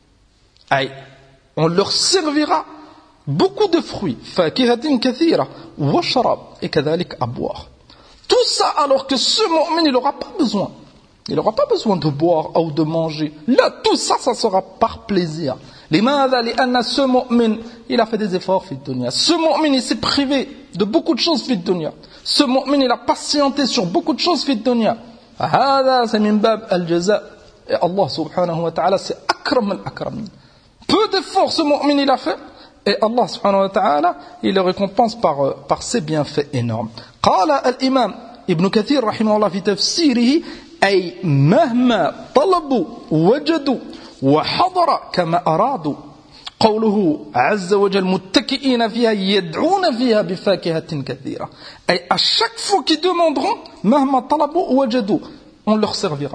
أي on leur servira beaucoup de fruits, فاكهة كثيرة وشراب, et كذلك à boire. Tout ça alors que ce mu'min il n'aura pas besoin. Il n'aura pas besoin de boire ou de manger. Là, tout ça, ça sera par plaisir. لماذا؟ لأن ce mu'min il a fait des efforts في الدنيا. Ce mu'min il s'est privé de beaucoup de choses في الدنيا. Ce mu'min il a patienté sur beaucoup de choses في الدنيا. هذا c'est من باب الجزاء. Et Allah subhanahu wa ta'ala c'est أكرم الأكرمين. Peu d'efforts ce mu'min il a fait. Et Allah subhanahu wa ta'ala il le récompense par ses bienfaits énormes. قال الإمام ابن كثير رحمه الله في تفسيره أي مهما طلبوا وجدوا وحضر كما أرادوا. قوله عز وجل متكئين فيها يدعون فيها بفاكهة كثيرة. أي à chaque fois qu'ils demanderont مهما طلبوا وجدوا, on leur servira.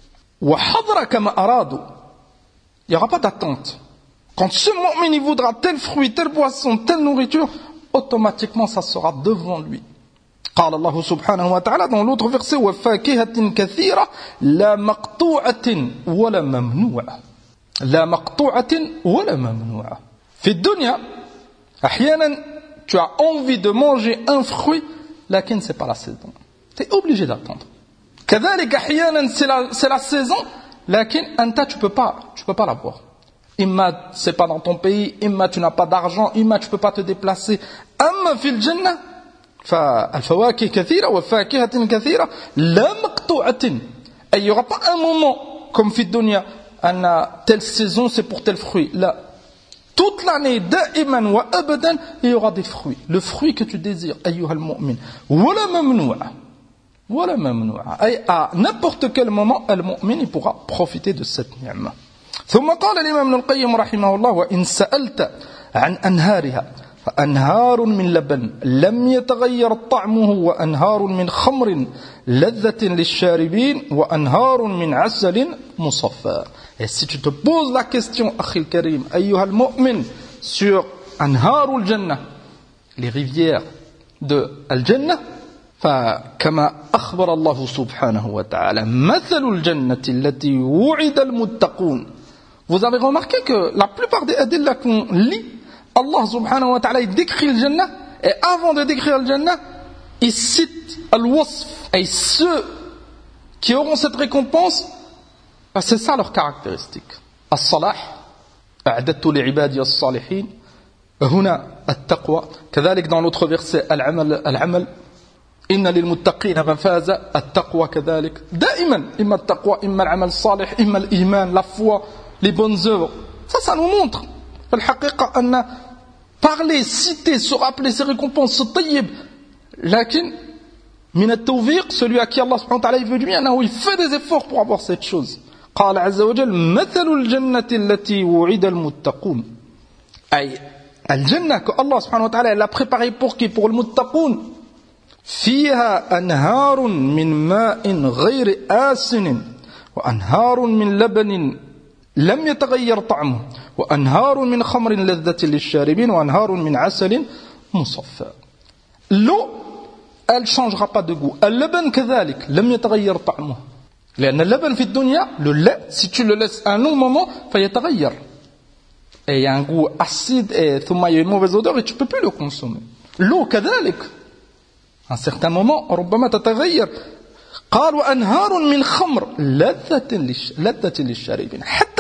وحضر كما أرادوا. Il n'y aura pas d'attente. Quand ce mu'min il voudra tel fruit, telle boisson, telle nourriture, automatiquement ça sera devant lui. قال الله سبحانه وتعالى dans l'autre verset وفاكهة كثيرة لا مقطوعة ولا ممنوعة. لا مقطوعة ولا ممنوعة. في الدنيا أحيانا tu as envie de manger un fruit لكن c'est pas la saison. Tu es obligé d'attendre. كذلك أحيانا c'est la saison لكن أنت tu peux pas l'avoir. إما c'est pas dans ton pays, إما tu n'as pas d'argent, إما tu peux pas te déplacer. أما في الجنة فالفواكه كثيرة وفاكهة كثيرة لا مقطوعة. Il n'y aura pas un moment comme في الدنيا أن telle saison c'est pour tel fruit. Là, toute l'année دائما وأبدا il y aura des fruits. Le fruit que tu désires أيها المؤمن ولا ممنوع ولا ممنوع. أي à n'importe quel moment المؤمن il pourra profiter de cette ni'ma. ثم قال الإمام ابن القيم رحمه الله وإن سألت عن أنهارها فأنهار من لبن لم يتغير طعمه وأنهار من خمر لذة للشاربين وأنهار من عسل مصفى. Et si tu te poses la question أخي الكريم أيها المؤمن sur أنهار الجنة, les rivières de الجنة, فكما أخبر الله سبحانه وتعالى مثل الجنة التي وعد المتقون. Vous avez remarqué que la plupart des adillas qu'on lit, Allah subhanahu wa ta'ala il décrit le Jannah, et avant de décrire le Jannah, il cite al-wasf, et ceux qui auront cette récompense, c'est ça leur caractéristique. As-salah, a'adattu li'ibadi as-salihin, هنا التقوى. كذلك dans l'autre verset العمل إن للمتقين مفازة. التقوى كذلك دائما إما التقوى إما العمل الصالح إما الإيمان, la foi, les bonnes œuvres. Ça nous montre الحقيقة أن parler, citer, se rappeler ces récompenses, ce tayyib, lakin من التوفيق, celui à qui Allah subhanahu wa ta'ala veut du bien, il fait des efforts pour avoir cette chose. قال عز وجل مثل الجنة التي وعد المتقون, أي الجنة que Allah subhanahu wa ta'ala l'a préparée pour qui? Pour le muttaqoun. فيها أنهار من ماء غير آسن وأنهار من لبن لم يتغير طعمه وأنهار من خمر لذة للشاربين وأنهار من عسل مصفى. L'eau, elle ne changera pas de goût. اللبن كذلك لم يتغير طعمه. لأن اللبن في الدنيا, le lait, si tu le laisses un long moment, فيتغير. Et il y a un goût acide et ثم il y a une mauvaise odeur et tu ne peux plus le consommer. L'eau كذلك. À un certain moment, ربما تتغير. قال وأنهار من خمر لذة للشاربين. حتى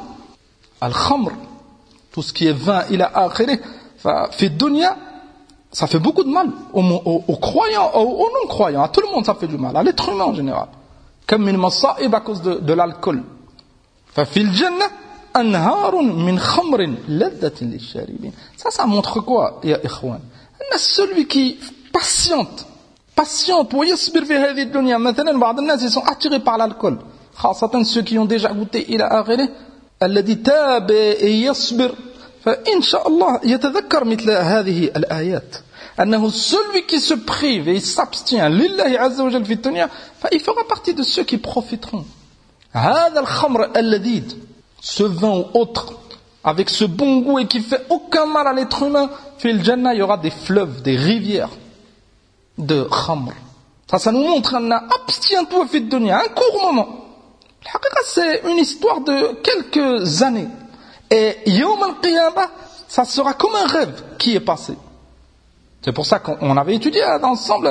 الخمر, tout ce qui est vin إلى آخره, في الدنيا, ça fait beaucoup de mal aux croyants, aux non-croyants, à tout le monde ça fait du mal, à l'être humain en général. Comme من مصائب à cause de l'alcool. ففي الجنة أنهار من خمر لذة للشاربين. Ça montre quoi, يا إخوان? Celui qui patiente ويصبر في هذه الدنيا. مثلا بعض الناس ils sont attirés par l'alcool, خاصة ceux qui ont déjà goûté إلى آخره. الذي تاب يصبر فإن شاء الله يتذكر مثل هذه الآيات أنه celui qui se prive et s'abstient لله عز وجل في الدنيا فil fera partie de ceux qui profiteront. هذا الخمر اللذيذ, ce vin ou autre avec ce bon goût et qui fait aucun mal à l'être humain, في الجنة il y aura des fleuves, des rivières de khamr. Ça nous montre abstiens-toi في الدنيا, un court moment. C'est une histoire de quelques années. Et Yawm al-Qiyamah, ça sera comme un rêve qui est passé. C'est pour ça qu'on avait étudié ensemble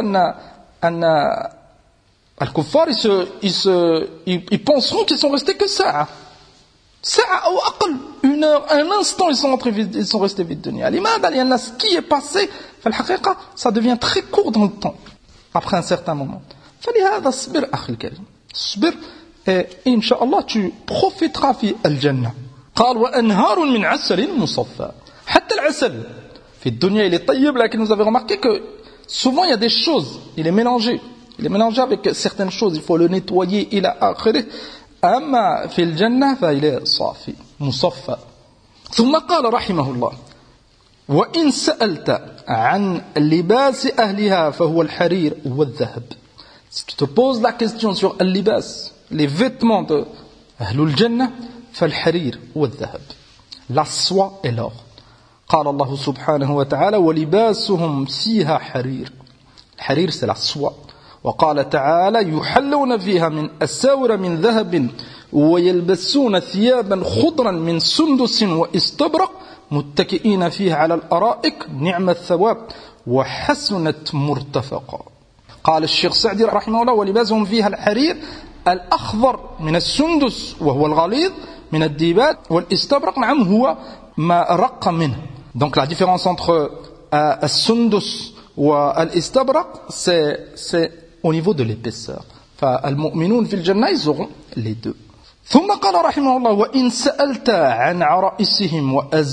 al-Kuffar, ils penseront qu'ils sont restés que ça. Sa'a ou aql, une heure, un instant, ils sont restés vite de dunya. L'imad, il y en a ce qui est passé, ça devient très court dans le temps, après un certain moment. فلهذا اصبر أخي الكريم, اصبر et Inch'Allah tu profiteras في الجنة. قال وأنهار من عسل مصفى. حتى العسل في الدنيا il est طيب, لكن vous avez remarqué que souvent il y a des choses, il est mélangé avec certaines choses, il faut le nettoyer إلى آخره. أما في الجنة فإل est صافي مصفى. ثم قال رحمه الله وإن سألت عن لباس أهلها فهو الحرير والذهب. Si tu te poses la question sur al-libas, les vêtements de Ahlul Jannah, فالحرير والذهب, la soie et l'or. قال الله سبحانه وتعالى ولباسهم فيها حرير. الحرير c'est la soie. وقال تعالى يحلون فيها من أساور من ذهب ويلبسون ثيابا خضرا من سندس واستبرق متكئين فيها على الأرائك نعم الثواب وحسنت مرتفقا. قال الشيخ سعدي رحمه الله ولباسهم فيها الحرير الأخضر من السندس وهو الغليظ من الديباج والاستبرق نعم هو ما رق منه. Donc la différence entre السندس والاستبرق c'est au niveau de l'épaisseur. فالمؤمنون في الجنة ils auront les deux. ثم قال رحمه الله وإن سألت عن عرائسهم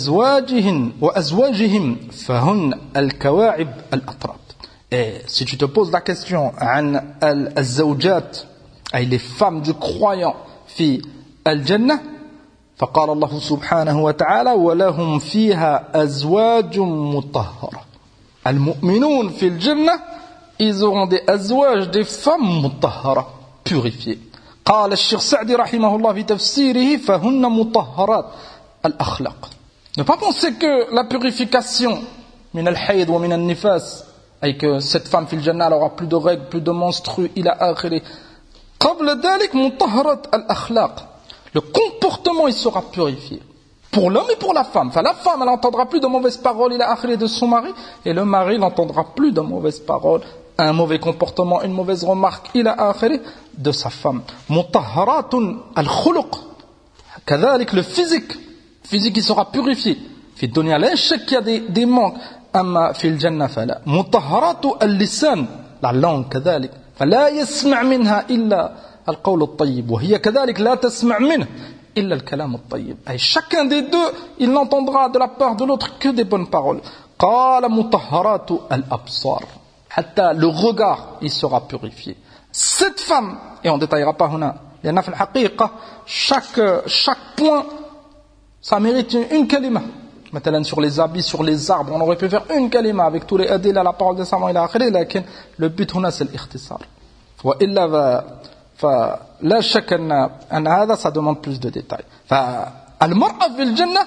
وأزواجهم فهن الكواعب الأطراب. Et si tu te poses la question عن الزوجات أي les femmes du croyant في الجنة فقال الله سبحانه وتعالى ولهم فيها أزواج مطهرة. المؤمنون في الجنة ils auront des azwaj, des femmes مطهرة, purifiées. قال الشيخ سعدي رحمه الله في تفسيره فهن مطهرات الأخلاق. Ne pas penser que la purification من الحيض ومن النفاس أي que cette femme في الجنة aura plus de règles, plus de menstrues إلى آخره. قبل ذلك مطهرات الأخلاق. Le comportement il sera purifié. Pour l'homme et pour la femme. Enfin, la femme, elle n'entendra plus de mauvaises paroles il a akhiré de son mari, et le mari n'entendra plus de mauvaises paroles, un mauvais comportement, une mauvaise remarque il a akhiré de sa femme. Mutahharatun al-khuluq. Kadhalik, le physique il sera purifié. في الدنيا لا شك qu'il y a des manques. أما في الجنة فلا. مطهرات اللسان la langue كذلك فلا يسمع منها إلا القول الطيب وهي كذلك لا تسمع منه إلا الكلام الطيب. أي chacun des deux il n'entendra de la part de l'autre que des bonnes paroles. قال مطهرات الأبصار حتى le regard il sera purifié. Cette femme et on détaillera pas هنا لأن في الحقيقة chaque point ça mérite une kalima. Maintenant sur les habits, sur les arbres, on aurait pu faire une kalima avec tous les adil à la parole des savants إلى آخره, لكن le but هنا c'est الاختصار. وإلا فلا شك أن هذا ça demande plus de détails. فالمرأة في الجنة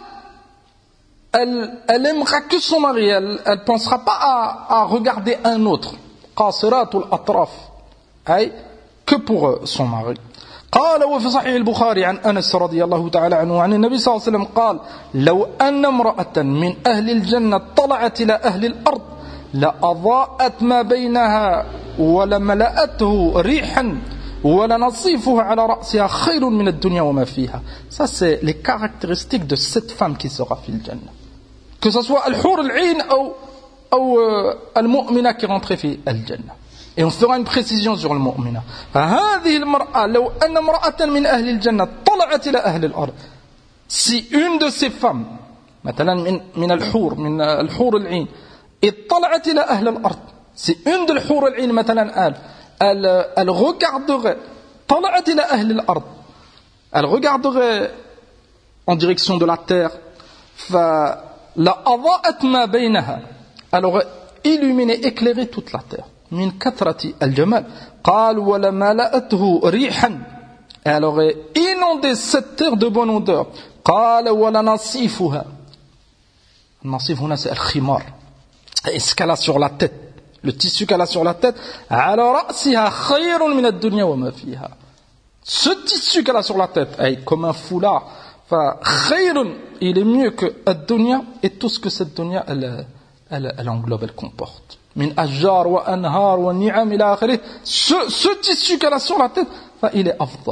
elle aimera que son mari, elle pensera pas à regarder un autre. قاصرات الأطراف أي que pour son mari. قال وفي صحيح البخاري عن أنس رضي الله تعالى عنه عن النبي صلى الله عليه وسلم قال لو أن امرأة من أهل الجنة طلعت إلى أهل الأرض لأضاءت ما بينها ولملأته ريحا ولنصيفها على رأسها خير من الدنيا وما فيها. Ça c'est les caractéristiques de cette femme qui sera في الجنة. Que ce soit الحور العين أو المؤمنة qui rentre في الجنة. Et on fera une précision sur le mu'mina. هذه المرأة لو أن امرأة من أهل الجنة طلعت إلى أهل الأرض. Si une de ces femmes مثلا من الحور العين اطلعت إلى أهل الأرض. Si une de الحور العين مثلا elle regarderait طلعت إلى أهل الأرض. Elle regarderait en direction de la terre. فلأضاءت ما بينها. Elle aurait illuminé, éclairé toute la terre. من كثرة الجمال قال ولملأته ريحا. Elle aurait inondé cette terre de bonne odeur. قال ولنصيفها. النصيف هنا c'est الخمار. Ce qu'elle a sur la tête, le tissu qu'elle a sur la tête. على رأسها خير من الدنيا وما فيها. Ce tissu qu'elle a sur la tête, comme un foulard, خير, il est mieux que الدنيا et tout ce que cette dunya elle englobe, elle comporte. من أشجار وأنهار والنعم إلى آخره. Ce tissu qu'elle a sur la tête, il est أفضل.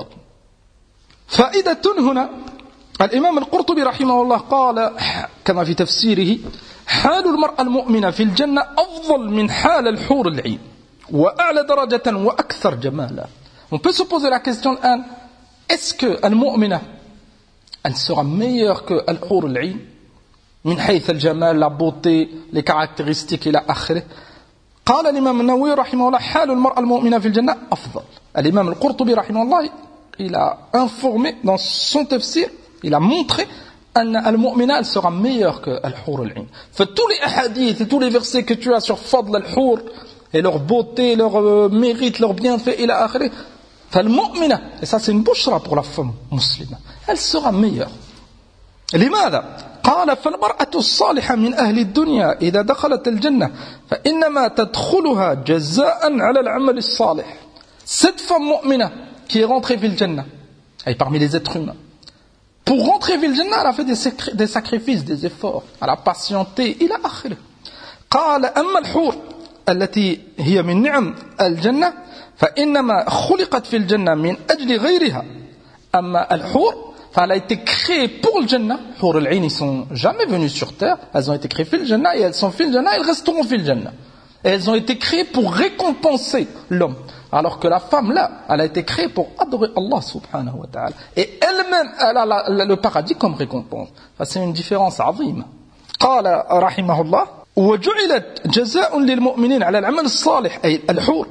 فائدة هنا الإمام القرطبي رحمه الله قال كما في تفسيره حال المرأة المؤمنة في الجنة أفضل من حال الحور العين وأعلى درجة وأكثر جمالا. On peut se poser la question est-ce que المؤمنة elle sera meilleure que الحور العين من حيث الجمال, la beauté, les caractéristiques إلى آخره. قال الإمام النووي رحمه الله حال المرأة المؤمنة في الجنة أفضل. الإمام القرطبي رحمه الله il a informé dans son tafsir, il a montré أن المؤمنة elle sera meilleure que الحور العين. Tous les hadiths et tous les versets que tu as sur فضل الحور et leur beauté, leur mérite, leur bienfait إلى آخره, فالمؤمنة, et ça c'est une bushra pour la femme musulmane, elle sera meilleure. لماذا؟ قال فالمرأة الصالحة من أهل الدنيا إذا دخلت الجنة فإنما تدخلها جزاء على العمل الصالح. Cette femme mu'mina qui est rentrée في الجنة, elle est parmi les êtres humains, pour rentrer في الجنة elle a fait des sacrifices, des efforts, elle a patienté إلى آخره. قال أما الحور التي هي من نعم الجنة فإنما خلقت في الجنة من أجل غيرها. أما الحور elle a été créée pour le Jannah. Pour le Ain, ils sont jamais venus sur terre. Elles ont été créées pour le Jannah et elles sont fil Jannah, elles resteront fil Jannah. Et elles ont été créées pour récompenser l'homme. Alors que la femme là, elle a été créée pour adorer Allah subhanahu wa ta'ala. Et elle-même, elle a le paradis comme récompense. C'est une différence عظيمة. قال رحمه الله وجعلت جزاء للمؤمنين على العمل الصالح أي الحور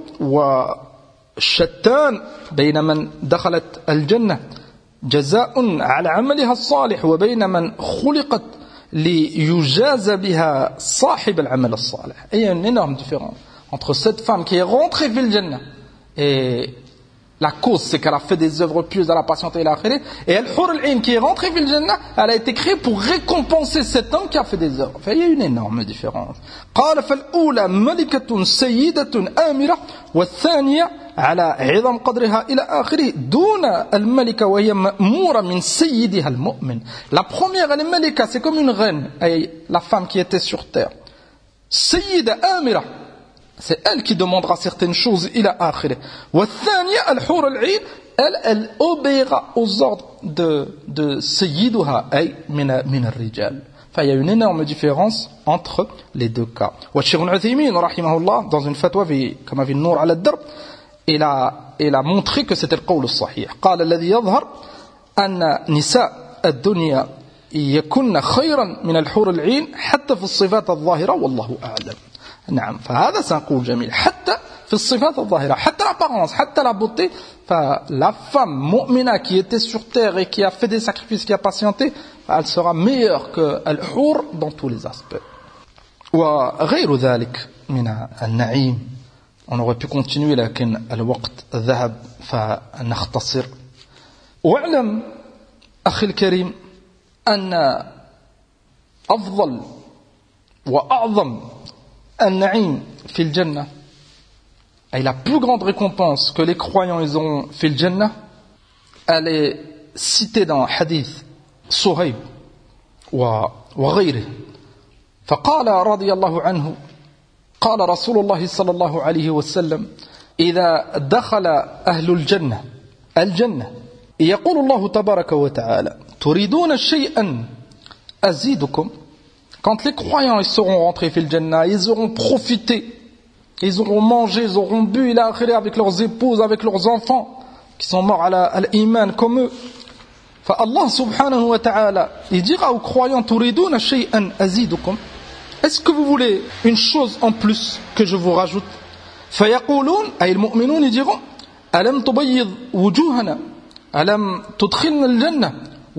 والشتان بين من دخلت الجنة جزاء على عملها الصالح وبين من خلقت ليجاز بها صاحب العمل الصالح. Il y a une énorme différence entre cette femme qui est rentrée fil Jannah et la cause c'est qu'elle a fait des œuvres pieuses, elle a patienté et Al-Hur al-Ain qui est rentrée fil Jannah, elle a été créée pour récompenser cet homme qui a fait des œuvres. Il y a une énorme différence. قال فالأولى ملكة سيدة آمرة والثانية على عظم قدرها إلى آخره دون الملكة وهي مأمورة من سيدها المؤمن. La première elle est Malika, c'est comme une reine, la femme qui était sur terre. Sayyida Amira, c'est elle qui demandera certaines choses إلى آخره. والثانية الحور العين, elle obéira aux ordres de سيدها أي من الرجال. Enfin, il y a une énorme différence entre les deux cas. Wa Cheikh Ibn Uthaymin, rahimahullah, dans une fatwa, comme avait Nour ala ad-Darb, il a montré que c'était le qawl al-sahih. قال الذي يظهر أن نساء الدنيا يكن خيرا من الحور العين حتى في الصفات الظاهرة والله أعلم. نعم, فهذا سنقول جميل. حتى في الصفات الظاهرة, حتى l'apparence, حتى la beauté. La femme mu'mina qui était sur terre et qui a fait des sacrifices, qui a patienté, elle sera meilleure que al-hur dans tous les aspects. وغير ذلك من النعيم. On aurait pu continuer لكن الوقت ذهب فنختصر. واعلم أخي الكريم أن أفضل وأعظم النعيم في الجنة, et la plus grande récompense que les croyants ils auront في الجنة, elle est citée dans hadith صهيب وغيره. فقال رضي الله عنه قال رسول الله صلى الله عليه وسلم إذا دخل أهل الجنة يقول الله تبارك وتعالى تريدون شيئا أزيدكم. Quand les croyants ils seront rentrés في الجنة, ils auront profité, ils auront mangé, ils auront bu إلى آخره avec leurs épouses, avec leurs enfants qui sont morts à l'iman comme eux. فالله سبحانه وتعالى il dira aux croyants تريدون شيئا أزيدكم, est-ce que vous voulez une chose en plus que je vous rajoute? فيقولون أي المؤمنون ils diront ألم تبيض وجوهنا ألم تدخلنا الجنة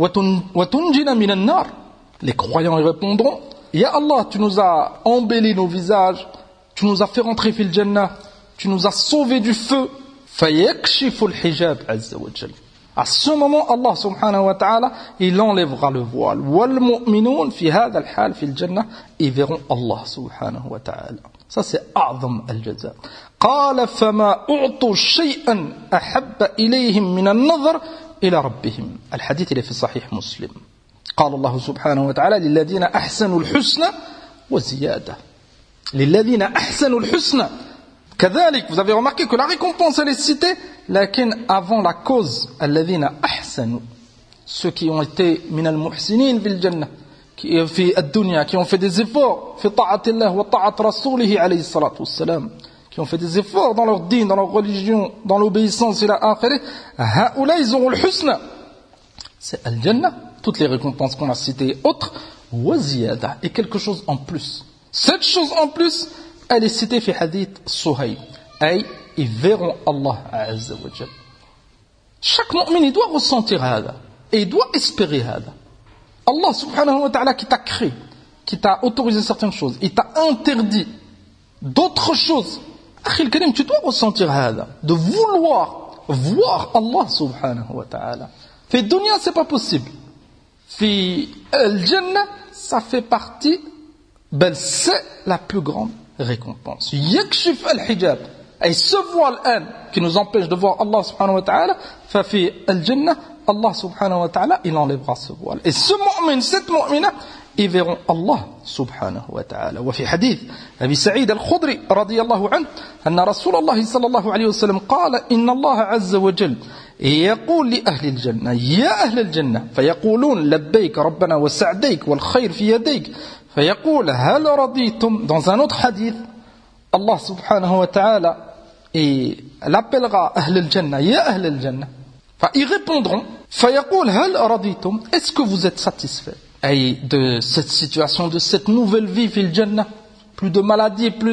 وتنجنا من النار. Les croyants ils répondront Ya Allah, tu nous as embelli nos visages, tu nous as fait rentrer fil Jannah, tu nous as sauvés du feu. فيكشف الحجاب عز وجل. À ce moment, Allah subhanahu wa ta'ala, il enlèvera le voile. وَالْمُؤْمِنُونَ فِي هَذَا الْحَالِ فِي الْجَنَّةِ, ils verront Allah subhanahu wa ta'ala. Ça c'est أعظم الجزاء. قال فما أعطوا شيئا أحب إليهم من النظر إلى ربهم. الحديث اللي في صحيح مسلم. قال الله سبحانه وتعالى للذين أحسنوا الحسنى وزيادة. للذين أحسنوا الحسنى. كذلك, vous avez remarqué que la récompense elle est citée, lakin avant la cause, الذين أحسنوا, ceux qui ont été من المحسنين في الجنة, في الدنيا, qui ont fait des efforts في طاعة الله وطاعة رسوله عليه الصلاة والسلام, qui ont fait des efforts dans leur dîn, dans leur religion, dans l'obéissance إلى آخره, هؤلاء ils auront الحسنى. C'est al-Jannah, toutes les récompenses qu'on a citées autres, وزيادة, et quelque chose en plus. Cette chose en plus, elle est citée في hadith Suhayb, et ils verront Allah Azza wa Jal. Chaque mu'min il doit ressentir هذا, et il doit espérer هذا. Allah subhanahu wa ta'ala qui t'a créé, qui t'a autorisé certaines choses, il t'a interdit d'autres choses. Akhil Karim, tu dois ressentir هذا, de vouloir voir Allah subhanahu wa ta'ala. Fi dunya c'est pas possible. Fi al-Jannah ça fait partie, ben c'est la plus grande récompense. Yakshif al-hijab, et ce voile qui nous empêche de voir Allah subhanahu wa ta'ala, fa fi al-Jannah, Allah subhanahu wa ta'ala, il enlèvera ce voile. Et ce mu'min, cette mu'mina, ils verront Allah subhanahu wa ta'ala. وفي حديث أبي سعيد الخدري رضي الله عنه أن رسول الله صلى الله عليه وسلم قال إن الله عز وجل يقول لأهل الجنة يا أهل الجنة فيقولون لبيك ربنا وسعديك والخير في يديك فيقول هل رضيتم. Dans un autre hadith, Allah subhanahu wa ta'ala l'appellera أهل الجنة يا أهل الجنة, ils répondront فيقول هل رضيتم, est-ce que vous êtes satisfaits de cette situation, de cette nouvelle vie fil Jannah, plus de maladie, plus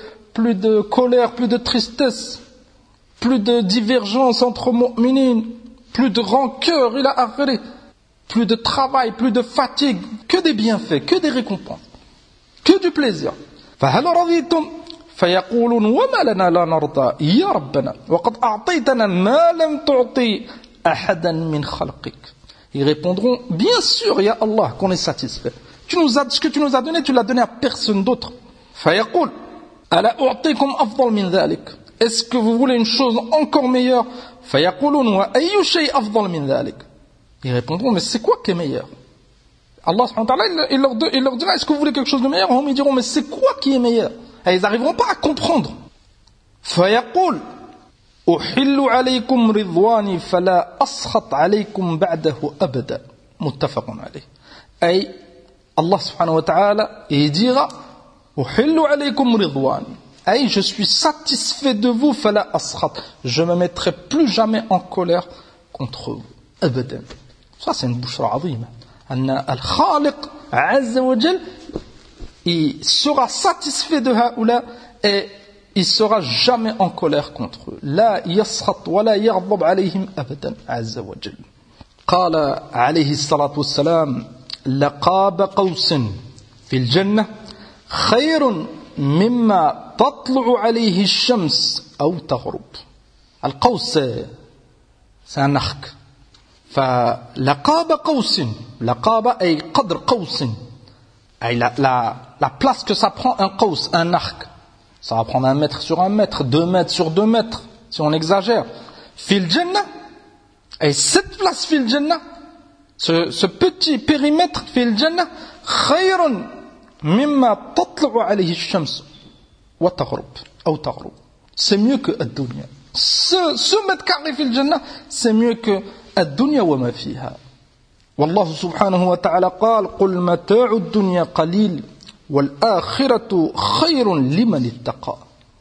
de colère, plus de tristesse, plus de divergence entre mu'minin, plus de rancœur, ila akhiri, plus de travail, plus de fatigue, que des bienfaits, que des récompenses, que du plaisir. فهل رضيتم فيقولون وما لنا لا نرضى يا ربنا وقد أعطيتنا ما لم تعطي أحدا من خلقك. Ils répondront, bien sûr, ya Allah, qu'on est satisfait. Ce que tu nous as donné, tu l'as donné à personne d'autre. فيقول ألا أعطيكم أفضل من ذلك. Est-ce que vous voulez une chose encore meilleure? فيقولون وأي شيء أفضل من ذلك. Ils répondront, mais c'est quoi qui est meilleur? Allah subhanahu wa ta'ala, il leur dira, est-ce que vous voulez quelque chose de meilleur? Ils diront, mais c'est quoi qui est meilleur? Et ils n'arriveront pas à comprendre. فيقول أحل عليكم رضواني فلا أسخط عليكم بعده أبدا متفق عليه. أي Allah subhanahu wa ta'ala, et il dira Uhillu alaykum ridwan. Aïe, je suis satisfait de vous, fala askhat. Je me mettrai plus jamais en colère contre vous. Abadan. Ça, c'est une bouchra azima. Anna al-Khaliq, azza wa jal, il sera satisfait de haoula et il sera jamais en colère contre eux. La yaskhat wa la yaghdab alayhim abadan, azza wa jal. قال عليه الصلاة والسلام لقاب قوس في الجنة خير مما تطلع عليه الشمس أو تغرب. القوس c'est un arc. فلقاب قوس, لقاب أي قدر قوس, أي la place que ça prend un qaus, un arc. Ça va prendre 1 mètre sur 1 mètre, 2 mètres sur 2 mètres, si on exagère. Fil Jannah, et cette place fil Jannah, ce petit périmètre fil Jannah, khayrun mimma tatlu'u alayhi ash-shams wa taghrub, ou taghrub. C'est mieux que ad-dunya. Ce mètre carré fil Jannah, c'est mieux que ad-dunya wa ma fiha. والله سبحانه وتعالى قال قل متاع الدنيا قليل والآخرة خير لمن اتقى.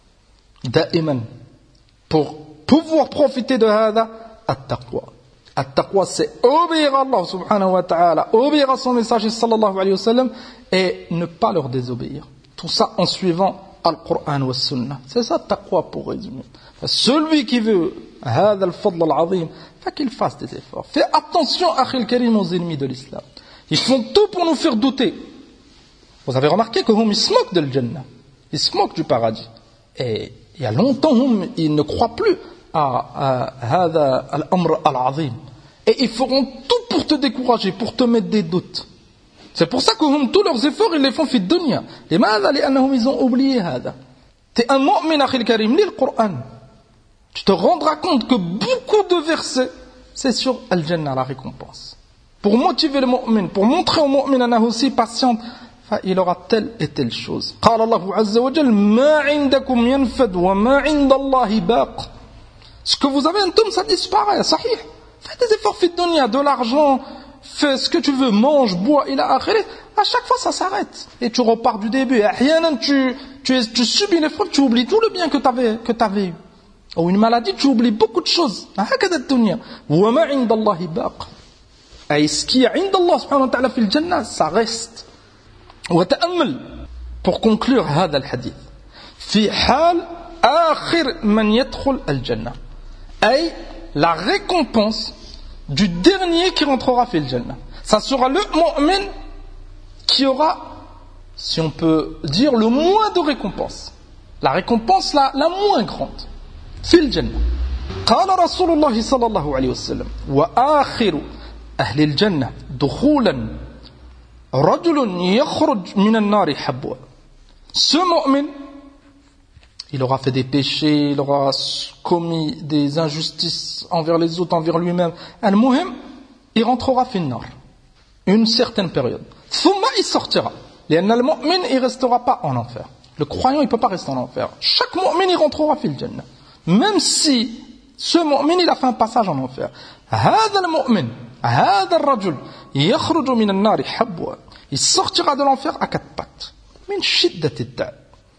دائما pour pouvoir profiter de هذا التقوى. التقوى c'est obéir à Allah subhanahu wa ta'ala, obéir à son messager sallallahu alayhi wa sallam et ne pas leur désobéir. Tout ça en suivant Al-Qur'an wa Sunnah. C'est ça taqwa pour résumer. Celui qui veut هذا الفضل العظيم qu'il fasse des efforts. Fais attention, Akhil Karim, aux ennemis de l'islam. Ils font tout pour nous faire douter. Vous avez remarqué que ils se moquent de l'Jannah. Ils se moquent du paradis. Et il y a longtemps, ils ne croient plus à هذا الأمر العظيم. Et ils feront tout pour te décourager, pour te mettre des doutes. C'est pour ça que tous leurs efforts, ils les font في الدنيا. لماذا؟ لأنهم ils ont oublié هذا. T'es un mu'min, Akhil Karim, lis le Coran. Tu te rendras compte que beaucoup de versets, c'est sur Al-Jannah, la récompense. Pour motiver le mu'min, pour montrer au mu'min qu'il est aussi patient, il aura telle et telle chose. قال الله عز وجل ما عندكم ينفد وما عند الله باق. Ce que vous avez, ça disparaît, sahih. Fais des efforts, fais de dunya, de l'argent, fais ce que tu veux, mange, bois, ila akhirih. À chaque fois, ça s'arrête. Et tu repars du début. Tu subis l'effort, tu oublies tout le bien que tu avais eu. Ou une maladie, tu oublies beaucoup de choses. هكذا الدنيا. وما عند الله باق. أي ce qui est عند الله سبحانه وتعالى في الجنة, ça reste. وتأمل pour conclure هذا الحديث. في حال آخر من يدخل الجنة. أي la récompense du dernier qui rentrera في الجنة. Ça sera le mu'min qui aura, si on peut dire, le moins de récompense. La récompense la moins grande. في الجنة. قال رسول الله صلى الله عليه وسلم وآخر أهل الجنة دخولا رجل يخرج من النار حبوا. Ce mu'min, il aura fait des péchés, il aura commis des injustices envers les autres, envers lui-même. Al-Muhim, il rentrera في النار une certaine période. ثم il sortira. لأن المؤمن, il ne restera pas en enfer. Le croyant, il ne peut pas rester en enfer. Chaque mu'min, il rentrera في الجنة. Même si ce mu'min, il a fait un passage en enfer. هذا المؤمن, هذا الرجل يخرج من النار حبوا. Il sortira de l'enfer à 4 pattes. من شدة التعب.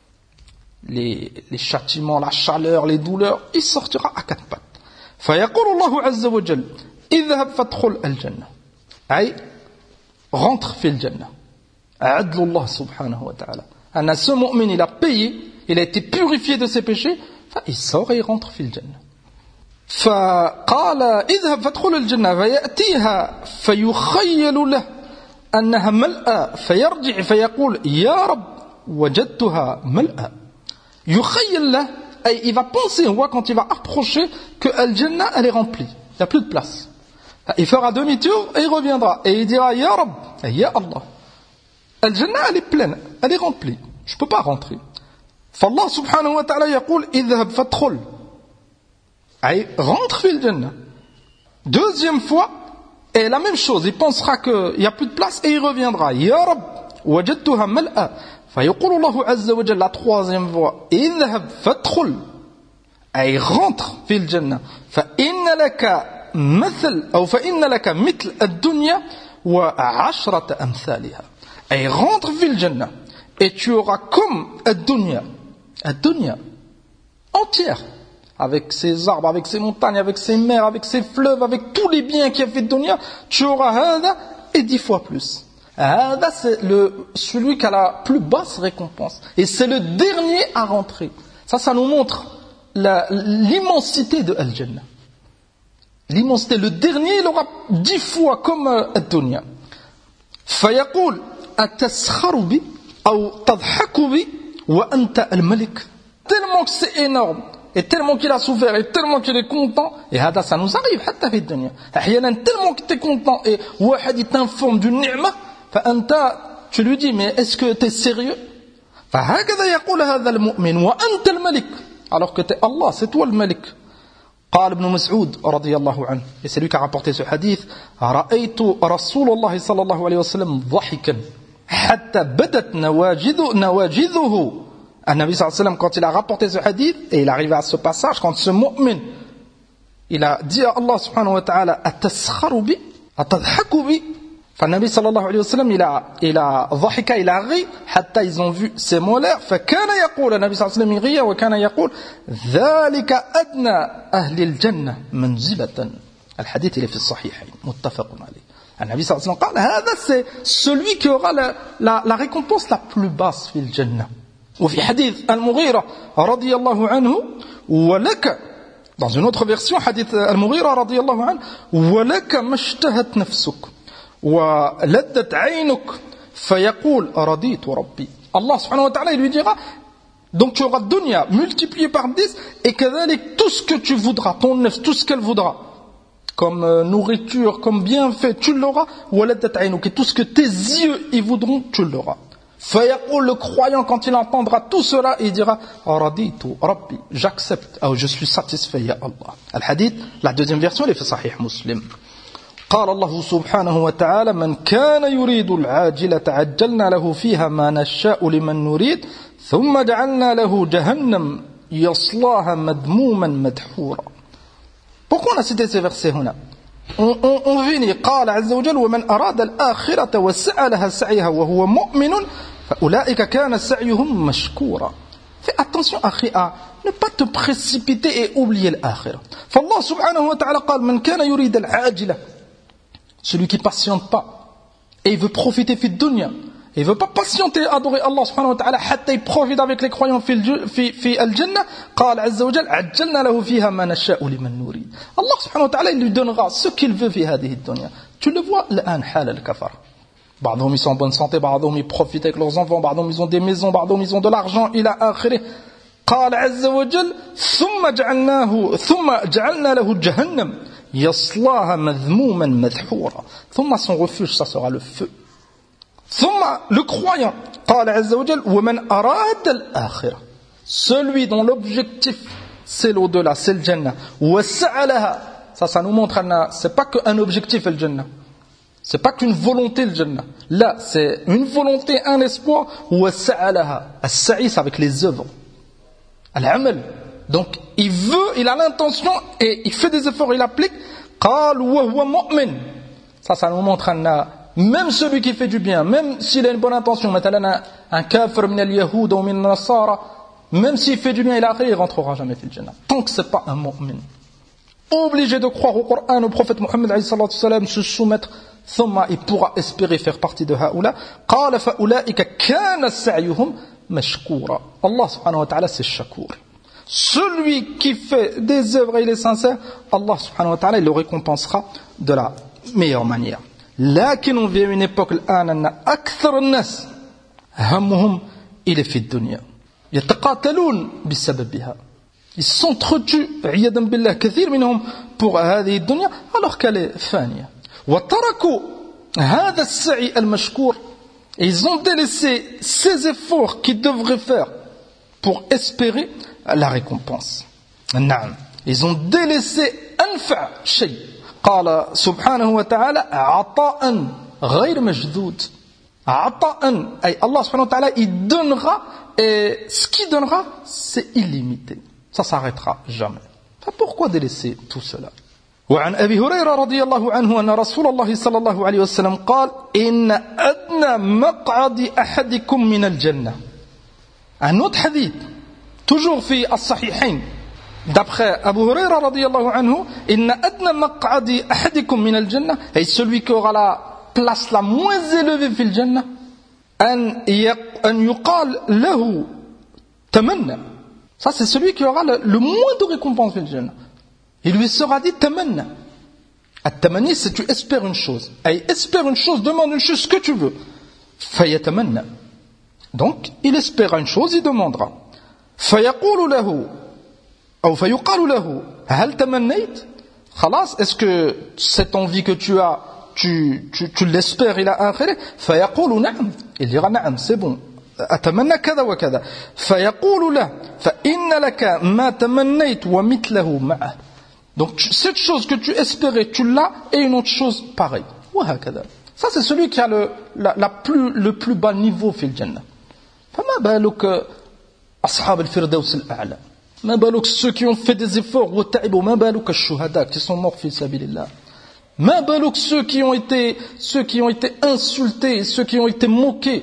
Les châtiments, la chaleur, les douleurs, il sortira à 4 pattes. فيقول الله عز وجل اذهب فادخل الجنة. أي rentre في الجنة. عدل الله سبحانه وتعالى. أن ce mu'min, il a payé, il a été purifié de ses péchés. il sort et il rentre في الجنة. فقال اذهب فادخل الجنة فيأتيها فيخيل له أنها ملأى فيرجع فيقول يا رب وجدتها ملأى. يخيل له, et il va penser, on voit quand il va approcher que Al-Jannah elle est remplie, il n'y a plus de place. Il fera demi-tour et il reviendra et il dira Ya Rabb, Ya Allah, Al-Jannah elle est pleine, elle est remplie, je ne peux pas rentrer. فالله سبحانه وتعالى يقول اذهب فادخل. أي rentre في الجنة. Deuxième fois, et la même chose, il pensera qu'il n'y a plus de place et il reviendra. يا رب وجدتها ملأى. فيقول الله عز وجل la troisième fois اذهب فادخل. أي rentre في الجنة. فإن لك مثل أو فإن لك مثل الدنيا وعشرة أمثالها. Et rentre fil Jannah. Et tu auras comme ad-dunya entière, avec ses arbres, avec ses montagnes, avec ses mers, avec ses fleuves, avec tous les biens qu'il y a fait de dunya, tu auras hada et 10 fois plus. Hada, c'est celui qui a la plus basse récompense. Et c'est le dernier à rentrer. Ça nous montre l'immensité de Al-Jannah. L'immensité. Le dernier, il aura 10 fois comme ad-dunya. فيقول أتسخر بي أو تضحك بي وأنت الملك. Tellement que c'est énorme, et tellement qu'il a souffert, et tellement qu'il est content, et ça nous arrive, حتى في الدنيا. أحيانا tellement que tu es content, et واحد t'informe d'une ni'ma, فأنت, tu lui dis, mais est-ce que tu es sérieux? فهكذا يقول هذا المؤمن وأنت الملك, alors que tu es Allah, c'est toi le malik. قال ابن مسعود رضي الله عنه, et c'est lui qui a rapporté ce hadith, رأيت رسول الله صلى الله عليه وسلم ضحكا حتى بدت نواجذه. Nabi sallallahu alayhi wa sallam, quand il a rapporté ce hadith, et il arrive à ce passage, quand ce mu'min, il a dit à Allah subhanahu wa ta'ala, أتسخر بي أتضحك بي. فالنبي صلى الله عليه وسلم, il a ضحك, il a ri, حتى ils ont vu ses molaires. فكان يقول, النبي صلى الله عليه وسلم il rit, وكان يقول ذلك أدنى أهل الجنة منزلة. الحديث il est في الصحيحين متفق عليه. النبي صلى الله عليه وسلم قال هذا c'est celui qui aura la récompense la plus basse في الجنة. وفي حديث المغيرة رضي الله عنه ولك, dans une autre version حديث المغيرة رضي الله عنه, ولك ما اشتهت نفسك ولدت عينك فيقول رضيت ربي. Allah subhanahu wa ta'ala, il lui dira, donc tu auras dunya multiplié par 10, et كذلك tout ce que tu voudras, ton nefs, tout ce qu'elle voudra, comme nourriture, comme bienfait, tu l'auras, ولدت عينك, et tout ce que tes yeux y voudront, tu l'auras. فيقول, le croyant, quand il entendra tout cela, il dira رضيت ربي, j'accepte, je suis satisfait, ya Allah. Al-Hadith, la deuxième version, elle est fait Sahih Muslim. قال الله سبحانه وتعالى من كان يريد العاجلة عجلنا له فيها ما نشاء لمن نريد ثم جعلنا له جهنم يصلاها مذموما مدحورا. Pourquoi on a cité ces versets هنا? On finit قال عز وجل ومن أراد الآخرة وسعى لها سعيها وهو مؤمن فأولئك كان سعيهم مشكورا. Fais attention أخي à ne pas te précipiter et oublier l'آخرة. فالله سبحانه وتعالى قال من كان يريد العاجلة, celui qui patiente pas et il veut profiter fi dunya, il veut pas patienter adorer Allah subhanahu wa ta'ala hatta il profite avec les croyants fi al-jannah. قال عز وجل عجلنا له فيها ما نشاء لمن نريد. Allah subhanahu wa ta'ala, il lui donnera ce qu'il veut fi هذه الدنيا. Tu le vois الآن حال الكفر, بعضهم ils sont en bonne santé, بعضهم ils profitent avec leurs enfants, بعضهم ils ont des maisons, بعضهم ils ont de l'argent إلى آخره. قال عز وجل ثم جعلنا له جهنم يصلاها مذموما مدحورا. ثم son refuge, ça sera le feu. ثم le croyant, قال عز وجل ومن أراد الآخرة, celui dont l'objectif c'est l'au-delà, c'est le Jannah. وسعى لها, ça nous montre c'est pas qu'un objectif le Jannah, c'est pas qu'une volonté le Jannah. Là c'est une volonté, un espoir. وسعى لها, السعي c'est avec les œuvres, al-amal. Donc il veut, il a l'intention et il fait des efforts, il applique. قال وهو مؤمن, ça nous montre même celui qui fait du bien, même s'il a une bonne intention, مثلا un kafir min al-yahoud ou min al-nasara, même s'il fait du bien, il rentrera jamais في الجنة tant que c'est pas un mu'min. Obligé de croire au Coran, au prophète Mohammed alayhi salatu wasalam, se soumettre, ثم il pourra espérer faire partie de هؤلاء. قال فأولئك كان سعيهم مشكورا. Allah subhanahu wa ta'ala, c'est shakour. Celui qui fait des œuvres et il est sincère, Allah subhanahu wa ta'ala, il le récompensera de la meilleure manière. لكن on vit à une époque الآن أن أكثر الناس همهم إلى في الدنيا يتقاتلون بسببها. Ils s'entretuent عياذا بالله كثير منهم pour هذه الدنيا alors qu'elle est فانية. وتركوا هذا السعي المشكور, et ils ont délaissé ces efforts qu'ils devraient faire pour espérer la récompense. نعم, ils ont délaissé أنفع شيء. قال سبحانه وتعالى عطاء غير مجدود. عطاء, أي Allah subhanahu wa ta'ala, il donnera, et ce qu'il donnera c'est illimité, ça s'arrêtera jamais. Pourquoi délaisser tout cela? وعن أبي هريرة رضي الله عنه أن رسول الله صلى الله عليه وسلم قال إن أدنى أدنى مقعد أحدكم من الجنة. Un autre hadith, toujours في الصحيحين, d'après Abu Huraira radiyallahu anhu, إن أدنى مقعد أحدكم من الجنة, et celui qui aura la place la moins élevée في الجنة, أن يقال له تمنى. Ça c'est celui qui aura le moins de récompense في الجنة. Il lui sera dit tamanna. At-tamanni, c'est tu espères une chose. Et espère une chose, demande une chose, ce que tu veux. Fayatamanna. Donc, il espère une chose, il demandera. Fayaqulu lahu. Ou fayuqalu lahu. Hal tamannayt? Khalas, est-ce que cette envie que tu as, tu l'espères, il a akhiré? Fayaqulu na'am. Il dira na'am, c'est bon. Atamanna kada wa kada. Fayaqulu lah. Fa inna laka ma tamannayt wa mitlahu ma'ah. Donc cette chose que tu espérais, tu l'as, et une autre chose pareille. Ça c'est celui qui a le plus bas niveau fil Jannah. فما بالك أصحاب الفردوس الأعلى. ما بالك ceux qui ont fait des efforts وتعبوا. ما بالك الشهداء qui sont morts في سبيل الله. ما بالك ceux qui ont été insultés, ceux qui ont été moqués.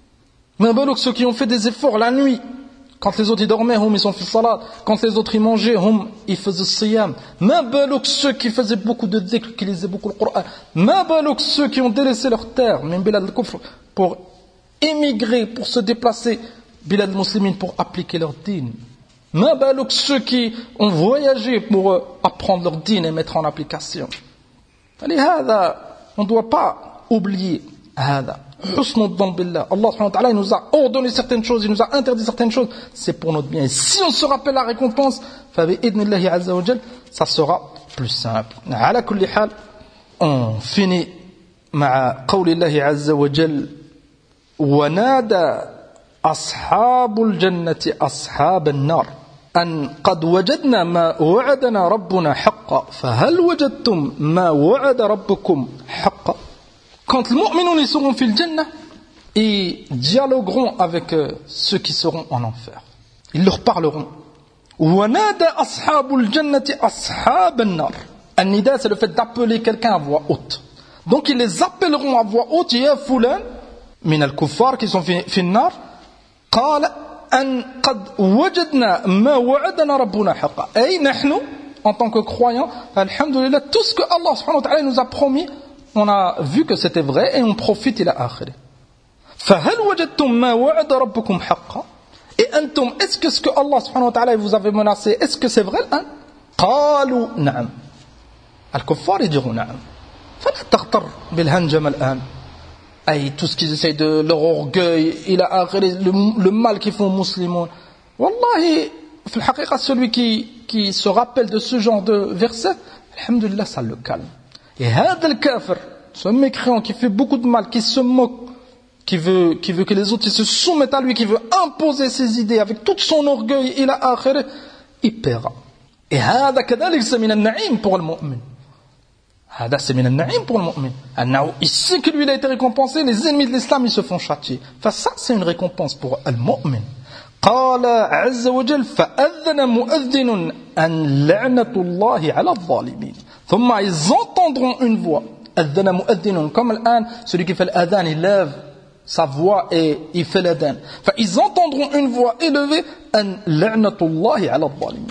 ما بالك ceux qui ont fait des efforts la nuit. Quand les autres ils dormaient, ils ont fait salat. Quand les autres ils mangeaient, ils faisaient siyam. Ma balouk ceux qui faisaient beaucoup de dhikr, qui lisaient beaucoup le Coran. Ma balouk ceux qui ont délaissé leur terre, même bilad al-kufr, pour émigrer, pour se déplacer, bilad al-muslimin, pour appliquer leur dîn. Ma balouk ceux qui ont voyagé pour apprendre leur dîn et mettre en application. Allez, on ne doit pas oublier hada. حسن الظن بالله. Allah subhanahu wa ta'ala, il nous a ordonné certaines choses, il nous a interdit certaines choses, c'est pour notre bien. Et si on se rappelle la récompense, فبإذن الله عز وجل, ça sera plus simple. على كل حال, on finit مع قول الله عز وجل ونادى أصحاب الجنة أصحاب النار أن قد وجدنا ما وعدنا ربنا حقا فهل وجدتم ما وعد ربكم حقا. Quand les mu'minun seront fil Jannah, ils dialogueront avec ceux qui seront en enfer. Ils leur parleront. وَنَادَى أَصْحَابُ الْجَنَّةِ أَصْحَابَ النَّارِ. An-nida, c'est le fait d'appeler quelqu'un à voix haute. Donc ils les appelleront à voix haute. Ya fulan, min al-kuffar qui sont fil nar, قال أن قد وجدنا ما وعدنا ربنا حقا. Et نحن, en tant que croyants, alhamdulillah, tout ce que Allah subhanahu wa ta'ala nous a promis, on a vu que c'était vrai et on profite ila akhir. فهل وجدتم ما وعد ربكم حقا. Et antum, est-ce que ce que Allah subhanahu wa ta'ala vous avait menacé, est-ce que c'est vrai? قالوا نعم. الكفار يديروا نعم. فلا تغتر بالهنجم الآن. Ay, tout ce qu'ils essayent de leur orgueil, le mal qu'ils font aux musulmans. Wallahi, في الحقيقة, celui qui se rappelle de ce genre de verset, alhamdulillah, ça le calme. Et هذا الكافر, ce mécréant qui fait beaucoup de mal, qui se moque, qui veut que les autres se soumettent à lui, qui veut imposer ses idées avec tout son orgueil, il paiera. Et هذا كذلك c'est من النعيم pour le mu'min. هذا c'est من النعيم pour le mu'min. Il sait que lui il a été récompensé, les ennemis de l'islam ils se font châtier. Enfin ça c'est une récompense pour le mu'min. قال عز وجل فأذن مؤذن أن لعنة الله على الظالمين. ثم ils entendront une voix. أذن مؤذن comme الآن celui qui fait l'adhan il lève sa voix et il fait l'adhan. Ils entendront une voix élevée أن لعنة الله على الظالمين.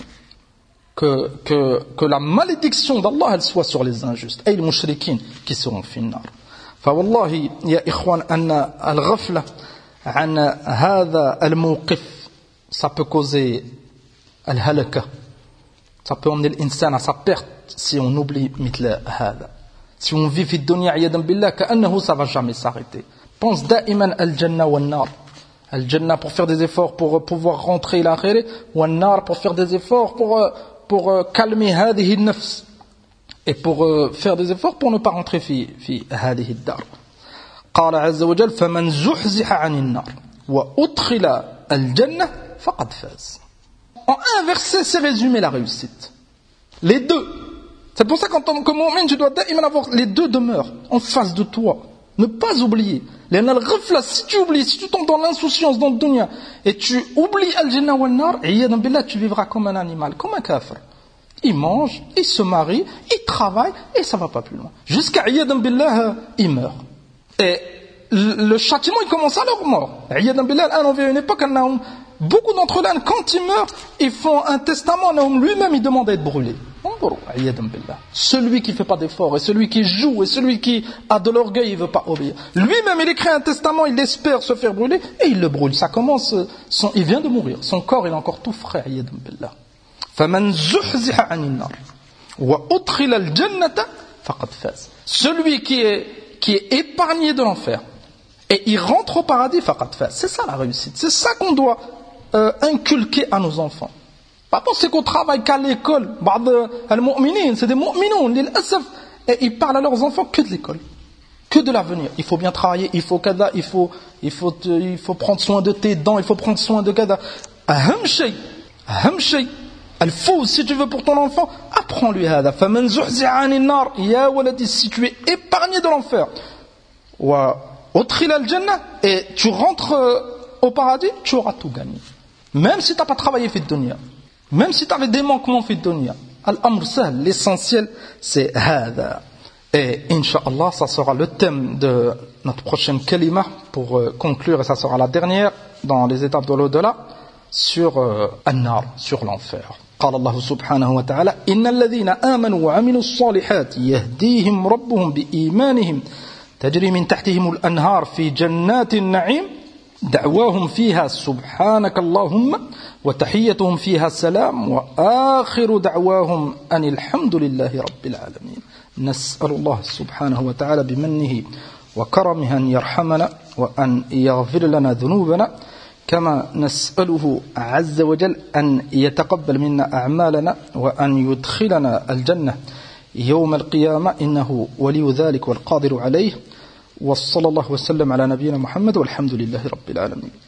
Que la malédiction d'Allah elle soit sur les injustes et les mouchriquins qui seront في النار. فوالله يا إخوان أن الغفلة عن هذا الموقف ça peut causer al-halaka, ça peut emmener l'insan à sa perte si on oublie mitla hada. Si on vit fi dunya iyadan billah ka'annahu ça va jamais s'arrêter. Pense da'iman al-jannah wan-nar. Al-jannah pour faire des efforts pour pouvoir rentrer l'akhirah, wan-nar pour faire des efforts pour calmer hadhihi an-nafs et pour faire des efforts pour ne pas rentrer fi hadhihi ad-dar. قال عز وجل فمن زحزح عن النار وأدخل الجنة فقد فاز. En un verset, c'est résumé la réussite. Les deux. C'est pour ça qu'en tant que mu'min, tu dois avoir les deux demeures en face de toi. Ne pas oublier. Si tu oublies, si tu tombes dans l'insouciance dans le dunya et tu oublies al-jannah wa al-nar, iyadan billah, tu vivras comme un animal, comme un kafir. Il mange, il se marie, il travaille et ça va pas plus loin. Jusqu'à iyadan billah, il meurt. Et le châtiment il commence à leur mort. On vit à une époque où beaucoup d'entre eux, quand ils meurent, ils font un testament, lui-même il demande à être brûlé. Celui qui ne fait pas d'effort, et celui qui joue, et celui qui a de l'orgueil, il ne veut pas obéir. Lui-même il écrit un testament, il espère se faire brûler, et il le brûle. Ça commence, il vient de mourir. Son corps il est encore tout frais. فَمَنْ زُحْزِحَ عَنِ النَّارِ وَأُدْخِلَ الْجَنَّةَ فَقَدْ فَازَ. Celui qui est épargné de l'enfer, et il rentre au paradis, faqad faz. C'est ça la réussite. C'est ça qu'on doit inculquer à nos enfants. Pas penser qu'au travail, qu'à l'école. C'est des mu'minoun, lil'asaf. Et ils parlent à leurs enfants que de l'école, que de l'avenir. Il faut bien travailler, il faut kada, il faut prendre soin de tes dents, il faut prendre soin de kada. Aham shay. Elle faut, si tu veux pour ton enfant, apprends-lui hada. فَمَنْ زُحْزِحَ عَنِ النَّارِ يَا وَلَدِي. Si tu es épargné de l'enfer, وَأُدْخِلَ الْجَنَّةِ, et tu rentres au paradis, tu auras tout gagné. Même si tu n'as pas travaillé fi dunya, même si tu avais des manquements fi dunya. Al-amr sahl, l'essentiel c'est hada. Et Inch'Allah, ça sera le thème de notre prochaine kalima pour conclure, et ça sera la dernière dans les étapes de l'au-delà, sur an-nar, sur l'enfer. قال الله سبحانه وتعالى إن الذين آمنوا وعملوا الصالحات يهديهم ربهم بإيمانهم تجري من تحتهم الأنهار في جنات النعيم دعواهم فيها سبحانك اللهم وتحيتهم فيها سلام وآخر دعواهم أن الحمد لله رب العالمين. نسأل الله سبحانه وتعالى بمنه وكرمه أن يرحمنا وأن يغفر لنا ذنوبنا، كما نسأله عز وجل أن يتقبل منا أعمالنا وأن يدخلنا الجنة يوم القيامة، إنه ولي ذلك والقادر عليه. وصلى الله وسلم على نبينا محمد والحمد لله رب العالمين.